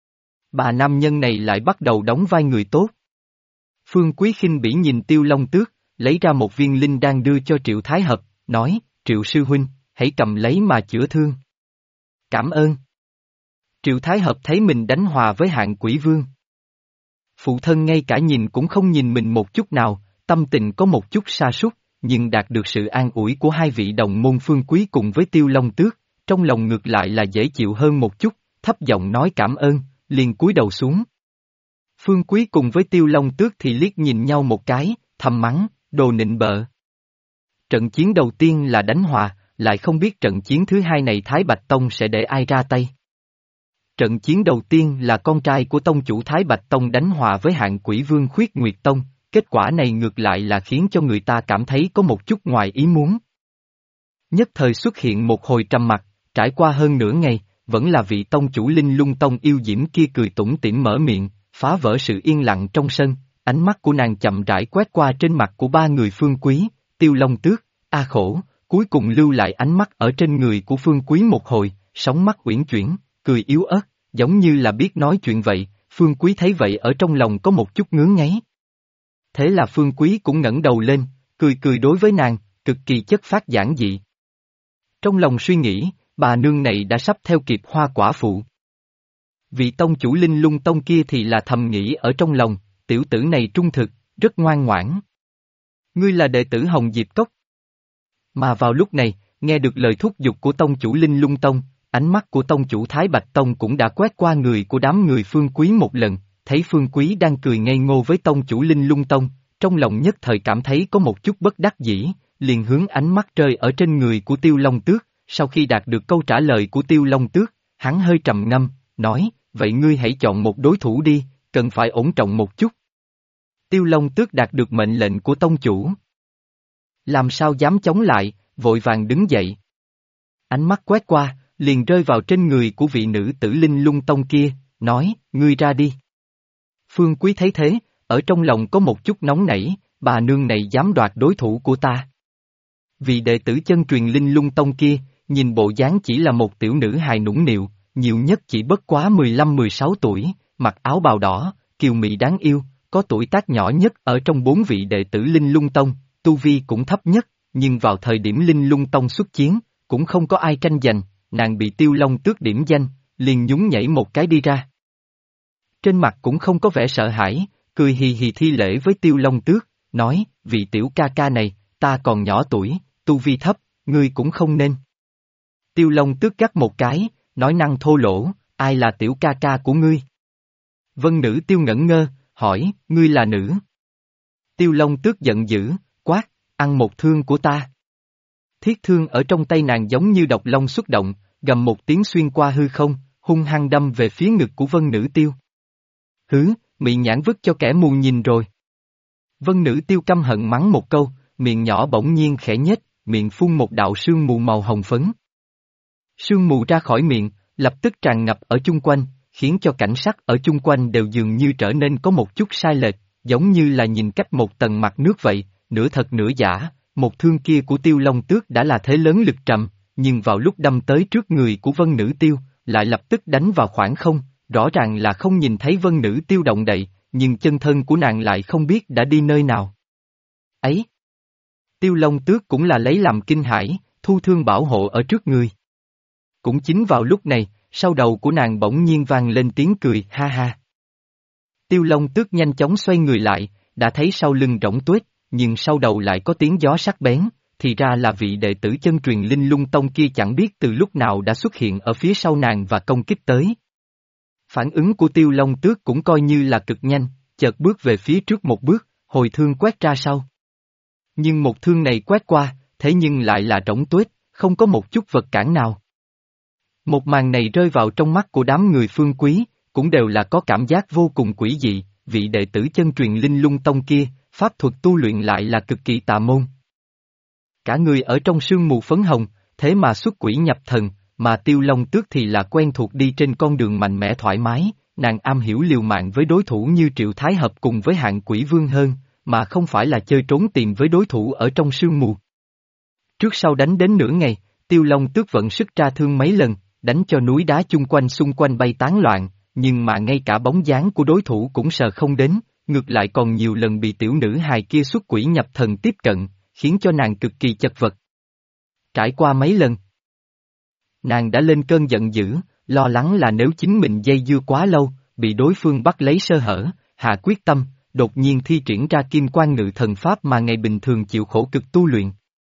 Bà nam nhân này lại bắt đầu đóng vai người tốt. Phương Quý khinh bỉ nhìn Tiêu Long Tước, lấy ra một viên linh đan đưa cho Triệu Thái Hợp, nói, Triệu sư huynh, hãy cầm lấy mà chữa thương. Cảm ơn. Triệu Thái Hợp thấy mình đánh hòa với Hạng Quỷ Vương. Phụ thân ngay cả nhìn cũng không nhìn mình một chút nào, tâm tình có một chút sa sút, nhưng đạt được sự an ủi của hai vị đồng môn Phương Quý cùng với Tiêu Long Tước, trong lòng ngược lại là dễ chịu hơn một chút, thấp giọng nói cảm ơn, liền cúi đầu xuống. Phương Quý cùng với Tiêu Long Tước thì liếc nhìn nhau một cái, thầm mắng, đồ nịnh bợ. Trận chiến đầu tiên là đánh hòa, lại không biết trận chiến thứ hai này Thái Bạch Tông sẽ để ai ra tay. Trận chiến đầu tiên là con trai của tông chủ Thái Bạch Tông đánh hòa với Hạng Quỷ Vương Khuyết Nguyệt Tông, kết quả này ngược lại là khiến cho người ta cảm thấy có một chút ngoài ý muốn. Nhất thời xuất hiện một hồi trầm mặc, trải qua hơn nửa ngày, vẫn là vị tông chủ Linh Lung Tông yêu diễm kia cười tủm tỉm mở miệng, phá vỡ sự yên lặng trong sân, ánh mắt của nàng chậm rãi quét qua trên mặt của ba người Phương Quý, Tiêu Long Tước, A Khổ, cuối cùng lưu lại ánh mắt ở trên người của Phương Quý một hồi, sóng mắt uyển chuyển, cười yếu ớt, giống như là biết nói chuyện vậy, Phương Quý thấy vậy ở trong lòng có một chút ngứa ngáy. Thế là Phương Quý cũng ngẩng đầu lên, cười cười đối với nàng, cực kỳ chất phác giản dị. Trong lòng suy nghĩ, bà nương này đã sắp theo kịp Hoa quả phụ. Vị tông chủ Linh Lung tông kia thì là thầm nghĩ ở trong lòng, tiểu tử này trung thực, rất ngoan ngoãn. Ngươi là đệ tử Hồng Diệp Cốc. Mà vào lúc này, nghe được lời thúc giục của tông chủ Linh Lung tông, ánh mắt của tông chủ Thái Bạch tông cũng đã quét qua người của đám người Phương Quý một lần, thấy Phương Quý đang cười ngây ngô với tông chủ Linh Lung tông, trong lòng nhất thời cảm thấy có một chút bất đắc dĩ, liền hướng ánh mắt rơi ở trên người của Tiêu Long Tước, sau khi đạt được câu trả lời của Tiêu Long Tước, hắn hơi trầm ngâm, nói, vậy ngươi hãy chọn một đối thủ đi, cần phải ổn trọng một chút. Tiêu Long Tước đạt được mệnh lệnh của tông chủ. Làm sao dám chống lại, vội vàng đứng dậy. Ánh mắt quét qua, liền rơi vào trên người của vị nữ tử Linh Lung tông kia, nói, ngươi ra đi. Phương Quý thấy thế, ở trong lòng có một chút nóng nảy, bà nương này dám đoạt đối thủ của ta. Vị đệ tử chân truyền Linh Lung tông kia, nhìn bộ dáng chỉ là một tiểu nữ hài nũng nịu, nhiều nhất chỉ bất quá 15-16 tuổi, mặc áo bào đỏ, kiều mị đáng yêu, có tuổi tác nhỏ nhất ở trong 4 vị đệ tử Linh Lung tông, tu vi cũng thấp nhất, nhưng vào thời điểm Linh Lung tông xuất chiến, cũng không có ai tranh giành, nàng bị Tiêu Long Tước điểm danh, liền nhún nhảy một cái đi ra. Trên mặt cũng không có vẻ sợ hãi, cười hì hì thi lễ với Tiêu Long Tước, nói, vị tiểu ca ca này, ta còn nhỏ tuổi, tu vi thấp, ngươi cũng không nên. Tiêu Long Tước gắt một cái, nói năng thô lỗ, ai là tiểu ca ca của ngươi? Vân nữ Tiêu ngẩn ngơ, hỏi, ngươi là nữ? Tiêu Long Tước giận dữ, quát, ăn một thương của ta. Thiết thương ở trong tay nàng giống như độc long xuất động, gầm một tiếng xuyên qua hư không, hung hăng đâm về phía ngực của Vân nữ Tiêu. Hứ, mị nhãn vứt cho kẻ mù nhìn rồi. Vân nữ Tiêu căm hận mắng một câu, miệng nhỏ bỗng nhiên khẽ nhếch, miệng phun một đạo sương mù màu hồng phấn. Sương mù ra khỏi miệng, lập tức tràn ngập ở chung quanh, khiến cho cảnh sắc ở chung quanh đều dường như trở nên có một chút sai lệch, giống như là nhìn cách một tầng mặt nước vậy, nửa thật nửa giả. Một thương kia của Tiêu Long Tước đã là thế lớn lực trầm, nhưng vào lúc đâm tới trước người của Vân Nữ Tiêu, lại lập tức đánh vào khoảng không, rõ ràng là không nhìn thấy Vân Nữ Tiêu động đậy, nhưng chân thân của nàng lại không biết đã đi nơi nào. Ấy! Tiêu Long Tước cũng là lấy làm kinh hãi, thu thương bảo hộ ở trước người. Cũng chính vào lúc này, sau đầu của nàng bỗng nhiên vang lên tiếng cười ha ha. Tiêu Long Tước nhanh chóng xoay người lại, đã thấy sau lưng rỗng tuếch, nhưng sau đầu lại có tiếng gió sắc bén, thì ra là vị đệ tử chân truyền Linh Lung tông kia chẳng biết từ lúc nào đã xuất hiện ở phía sau nàng và công kích tới. Phản ứng của Tiêu Long Tước cũng coi như là cực nhanh, chợt bước về phía trước một bước, hồi thương quét ra sau. Nhưng một thương này quét qua, thế nhưng lại là rỗng tuếch, không có một chút vật cản nào. Một màn này rơi vào trong mắt của đám người Phương Quý, cũng đều là có cảm giác vô cùng quỷ dị, vị đệ tử chân truyền Linh Lung tông kia, pháp thuật tu luyện lại là cực kỳ tà môn. Cả người ở trong sương mù phấn hồng, thế mà xuất quỷ nhập thần, mà Tiêu Long Tước thì là quen thuộc đi trên con đường mạnh mẽ thoải mái, nàng am hiểu liều mạng với đối thủ như Triệu Thái Hợp cùng với hạng quỷ vương hơn, mà không phải là chơi trốn tìm với đối thủ ở trong sương mù. Trước sau đánh đến nửa ngày, Tiêu Long Tước vận sức ra thương mấy lần, đánh cho núi đá chung quanh xung quanh bay tán loạn, nhưng mà ngay cả bóng dáng của đối thủ cũng sờ không đến, ngược lại còn nhiều lần bị tiểu nữ hài kia xuất quỷ nhập thần tiếp cận, khiến cho nàng cực kỳ chật vật. Trải qua mấy lần, nàng đã lên cơn giận dữ, lo lắng là nếu chính mình dây dưa quá lâu, bị đối phương bắt lấy sơ hở, hạ quyết tâm, đột nhiên thi triển ra kim quan ngự thần pháp mà ngày bình thường chịu khổ cực tu luyện.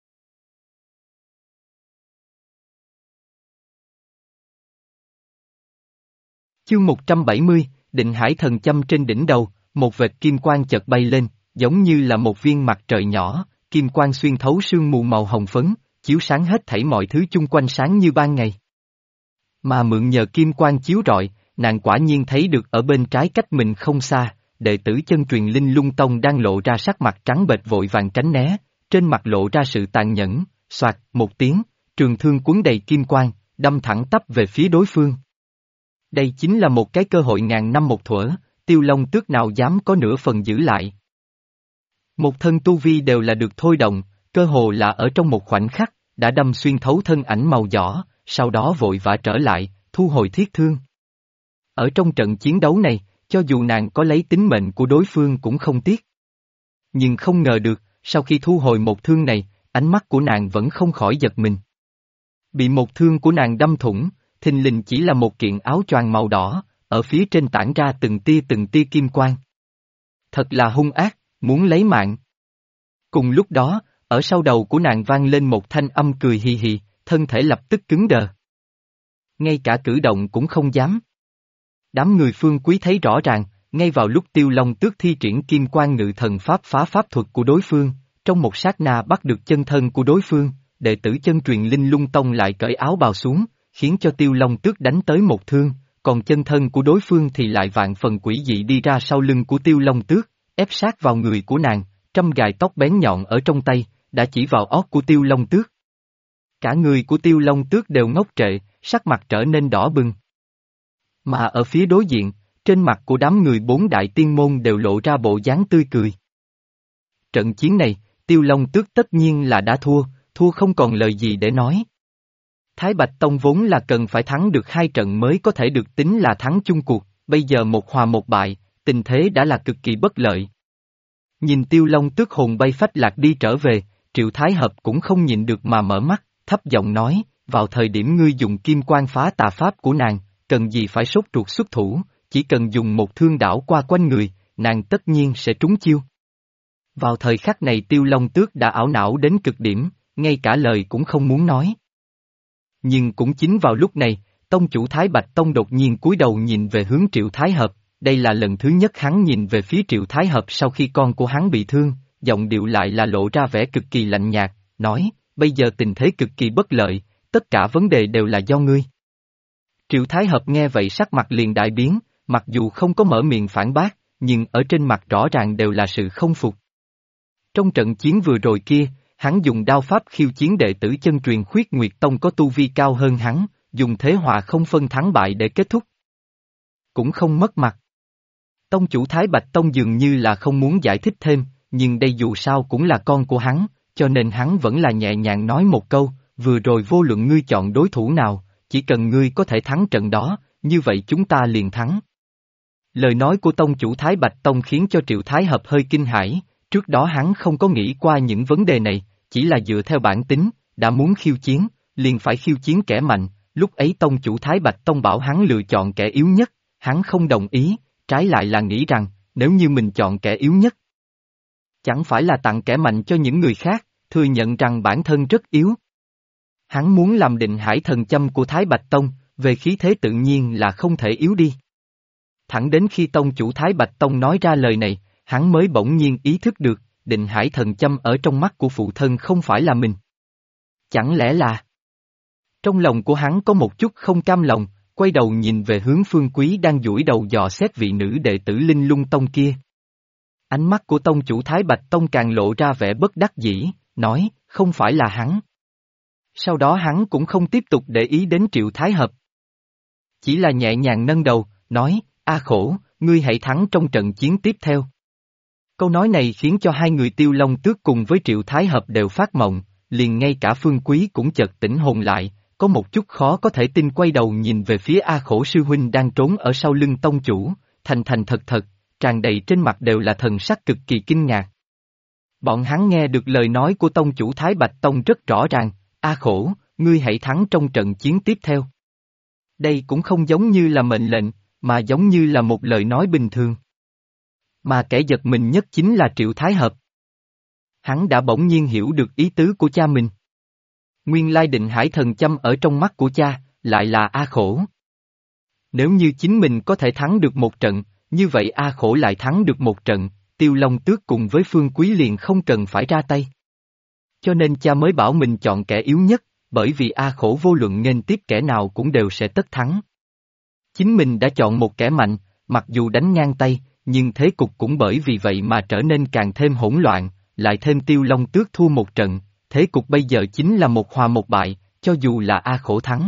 Chương 170, Định Hải Thần Châm trên đỉnh đầu, một vệt kim quang chợt bay lên, giống như là một viên mặt trời nhỏ, kim quang xuyên thấu sương mù màu hồng phấn, chiếu sáng hết thảy mọi thứ chung quanh sáng như ban ngày. Mà mượn nhờ kim quang chiếu rọi, nàng quả nhiên thấy được ở bên trái cách mình không xa, đệ tử chân truyền Linh Lung tông đang lộ ra sắc mặt trắng bệch vội vàng tránh né, trên mặt lộ ra sự tàn nhẫn, xoạt một tiếng, trường thương cuốn đầy kim quang, đâm thẳng tắp về phía đối phương. Đây chính là một cái cơ hội ngàn năm một thuở, Tiêu Long Tước nào dám có nửa phần giữ lại. Một thân tu vi đều là được thôi động, cơ hồ là ở trong một khoảnh khắc, đã đâm xuyên thấu thân ảnh màu đỏ, sau đó vội vã trở lại, thu hồi thiết thương. Ở trong trận chiến đấu này, cho dù nàng có lấy tính mệnh của đối phương cũng không tiếc. Nhưng không ngờ được, sau khi thu hồi một thương này, ánh mắt của nàng vẫn không khỏi giật mình. Bị một thương của nàng đâm thủng, thình lình chỉ là một kiện áo choàng màu đỏ, ở phía trên tản ra từng tia kim quang. Thật là hung ác, muốn lấy mạng. Cùng lúc đó, ở sau đầu của nàng vang lên một thanh âm cười hì hì, thân thể lập tức cứng đờ. Ngay cả cử động cũng không dám. Đám người Phương Quý thấy rõ ràng, ngay vào lúc Tiêu Long Tước thi triển kim quan ngự thần pháp phá pháp thuật của đối phương, trong một sát na bắt được chân thân của đối phương, đệ tử chân truyền Linh Lung Tông lại cởi áo bào xuống, khiến cho Tiêu Long Tước đánh tới một thương, còn chân thân của đối phương thì lại vạn phần quỷ dị đi ra sau lưng của Tiêu Long Tước, ép sát vào người của nàng, trăm gài tóc bén nhọn ở trong tay, đã chỉ vào ót của Tiêu Long Tước. Cả người của Tiêu Long Tước đều ngốc trệ, sắc mặt trở nên đỏ bừng. Mà ở phía đối diện, trên mặt của đám người bốn đại tiên môn đều lộ ra bộ dáng tươi cười. Trận chiến này, Tiêu Long Tước tất nhiên là đã thua, thua không còn lời gì để nói. Thái Bạch Tông vốn là cần phải thắng được 2 trận mới có thể được tính là thắng chung cuộc, bây giờ một hòa một bại, tình thế đã là cực kỳ bất lợi. Nhìn Tiêu Long Tước hồn bay phách lạc đi trở về, Triệu Thái Hợp cũng không nhịn được mà mở mắt, thấp giọng nói, vào thời điểm ngươi dùng kim quan phá tà pháp của nàng, cần gì phải sốt ruột xuất thủ, chỉ cần dùng một thương đảo qua quanh người, nàng tất nhiên sẽ trúng chiêu. Vào thời khắc này Tiêu Long Tước đã ảo não đến cực điểm, ngay cả lời cũng không muốn nói. Nhưng cũng chính vào lúc này, tông chủ Thái Bạch Tông đột nhiên cúi đầu nhìn về hướng Triệu Thái Hợp, đây là lần thứ nhất hắn nhìn về phía Triệu Thái Hợp sau khi con của hắn bị thương, giọng điệu lại là lộ ra vẻ cực kỳ lạnh nhạt, nói, bây giờ tình thế cực kỳ bất lợi, tất cả vấn đề đều là do ngươi. Triệu Thái Hợp nghe vậy sắc mặt liền đại biến, mặc dù không có mở miệng phản bác, nhưng ở trên mặt rõ ràng đều là sự không phục. Trong trận chiến vừa rồi kia, hắn dùng đao pháp khiêu chiến đệ tử chân truyền Khuyết Nguyệt Tông có tu vi cao hơn hắn, dùng thế hòa không phân thắng bại để kết thúc. Cũng không mất mặt. Tông chủ Thái Bạch Tông dường như là không muốn giải thích thêm, nhưng đây dù sao cũng là con của hắn, cho nên hắn vẫn là nhẹ nhàng nói một câu, vừa rồi vô luận ngươi chọn đối thủ nào, chỉ cần ngươi có thể thắng trận đó, như vậy chúng ta liền thắng. Lời nói của tông chủ Thái Bạch Tông khiến cho Triệu Thái Hợp hơi kinh hãi, trước đó hắn không có nghĩ qua những vấn đề này, chỉ là dựa theo bản tính, đã muốn khiêu chiến, liền phải khiêu chiến kẻ mạnh, lúc ấy tông chủ Thái Bạch Tông bảo hắn lựa chọn kẻ yếu nhất, hắn không đồng ý, trái lại là nghĩ rằng, nếu như mình chọn kẻ yếu nhất, chẳng phải là tặng kẻ mạnh cho những người khác, thừa nhận rằng bản thân rất yếu. Hắn muốn làm Định Hải Thần Châm của Thái Bạch Tông, về khí thế tự nhiên là không thể yếu đi. Thẳng đến khi tông chủ Thái Bạch Tông nói ra lời này, hắn mới bỗng nhiên ý thức được, Định Hải Thần Châm ở trong mắt của phụ thân không phải là mình. Chẳng lẽ là... Trong lòng của hắn có một chút không cam lòng, quay đầu nhìn về hướng Phương Quý đang duỗi đầu dò xét vị nữ đệ tử Linh Lung Tông kia. Ánh mắt của tông chủ Thái Bạch Tông càng lộ ra vẻ bất đắc dĩ, nói, không phải là hắn. Sau đó hắn cũng không tiếp tục để ý đến Triệu Thái Hợp. Chỉ là nhẹ nhàng nâng đầu, nói, a khổ, ngươi hãy thắng trong trận chiến tiếp theo. Câu nói này khiến cho hai người Tiêu Long Tước cùng với Triệu Thái Hợp đều phát mộng, liền ngay cả Phương Quý cũng chợt tỉnh hồn lại, có một chút khó có thể tin quay đầu nhìn về phía A Khổ sư huynh đang trốn ở sau lưng tông chủ, thành thành thật thật, tràn đầy trên mặt đều là thần sắc cực kỳ kinh ngạc. Bọn hắn nghe được lời nói của tông chủ Thái Bạch Tông rất rõ ràng, A Khổ, ngươi hãy thắng trong trận chiến tiếp theo. Đây cũng không giống như là mệnh lệnh, mà giống như là một lời nói bình thường. Mà kẻ giật mình nhất chính là Triệu Thái Hợp. Hắn đã bỗng nhiên hiểu được ý tứ của cha mình. Nguyên lai Định Hải Thần Châm ở trong mắt của cha, lại là A Khổ. Nếu như chính mình có thể thắng được một trận, như vậy A Khổ lại thắng được một trận, Tiêu Long Tước cùng với Phương Quý liền không cần phải ra tay. Cho nên cha mới bảo mình chọn kẻ yếu nhất, bởi vì A Khổ vô luận nghênh tiếp kẻ nào cũng đều sẽ tất thắng. Chính mình đã chọn một kẻ mạnh, mặc dù đánh ngang tay, nhưng thế cục cũng bởi vì vậy mà trở nên càng thêm hỗn loạn, lại thêm Tiêu Long Tước thua một trận, thế cục bây giờ chính là một hòa một bại, cho dù là A Khổ thắng.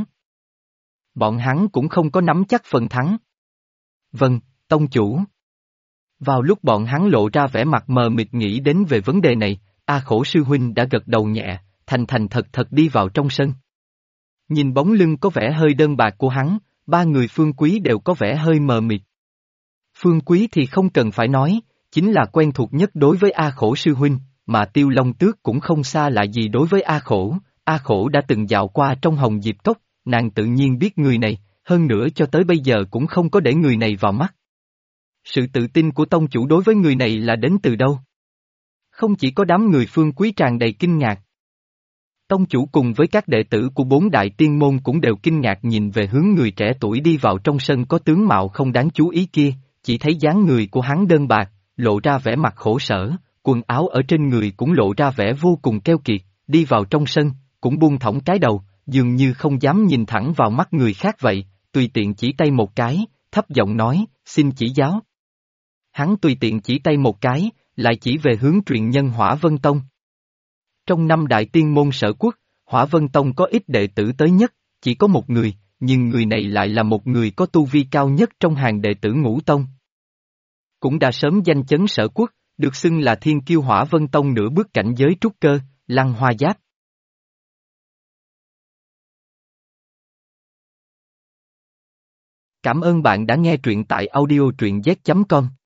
Bọn hắn cũng không có nắm chắc phần thắng. Vâng, tông chủ. Vào lúc bọn hắn lộ ra vẻ mặt mờ mịt nghĩ đến về vấn đề này, A Khổ sư huynh đã gật đầu nhẹ, thành thành thật thật đi vào trong sân. Nhìn bóng lưng có vẻ hơi đơn bạc của hắn, ba người Phương Quý đều có vẻ hơi mờ mịt. Phương Quý thì không cần phải nói, chính là quen thuộc nhất đối với A Khổ sư huynh, mà Tiêu Long Tước cũng không xa lạ gì đối với A Khổ đã từng dạo qua trong Hồng Diệp Cốc, nàng tự nhiên biết người này, hơn nữa cho tới bây giờ cũng không có để người này vào mắt. Sự tự tin của tông chủ đối với người này là đến từ đâu? Không chỉ có đám người Phương Quý tràn đầy kinh ngạc. Tông chủ cùng với các đệ tử của bốn đại tiên môn cũng đều kinh ngạc nhìn về hướng người trẻ tuổi đi vào trong sân có tướng mạo không đáng chú ý kia, chỉ thấy dáng người của hắn đơn bạc, lộ ra vẻ mặt khổ sở, quần áo ở trên người cũng lộ ra vẻ vô cùng keo kiệt, đi vào trong sân, cũng buông thõng cái đầu, dường như không dám nhìn thẳng vào mắt người khác vậy, tùy tiện chỉ tay một cái, thấp giọng nói, xin chỉ giáo. Hắn tùy tiện chỉ tay một cái, lại chỉ về hướng truyền nhân Hỏa Vân Tông. Trong năm đại tiên môn Sở Quốc, Hỏa Vân Tông có ít đệ tử tới nhất, chỉ có một người, nhưng người này lại là một người có tu vi cao nhất trong hàng đệ tử Ngũ Tông. Cũng đã sớm danh chấn Sở Quốc, được xưng là thiên kiêu Hỏa Vân Tông nửa bước cảnh giới trúc cơ, Lăng Hoa Giáp. Cảm ơn bạn đã nghe truyện tại audio truyện z.com.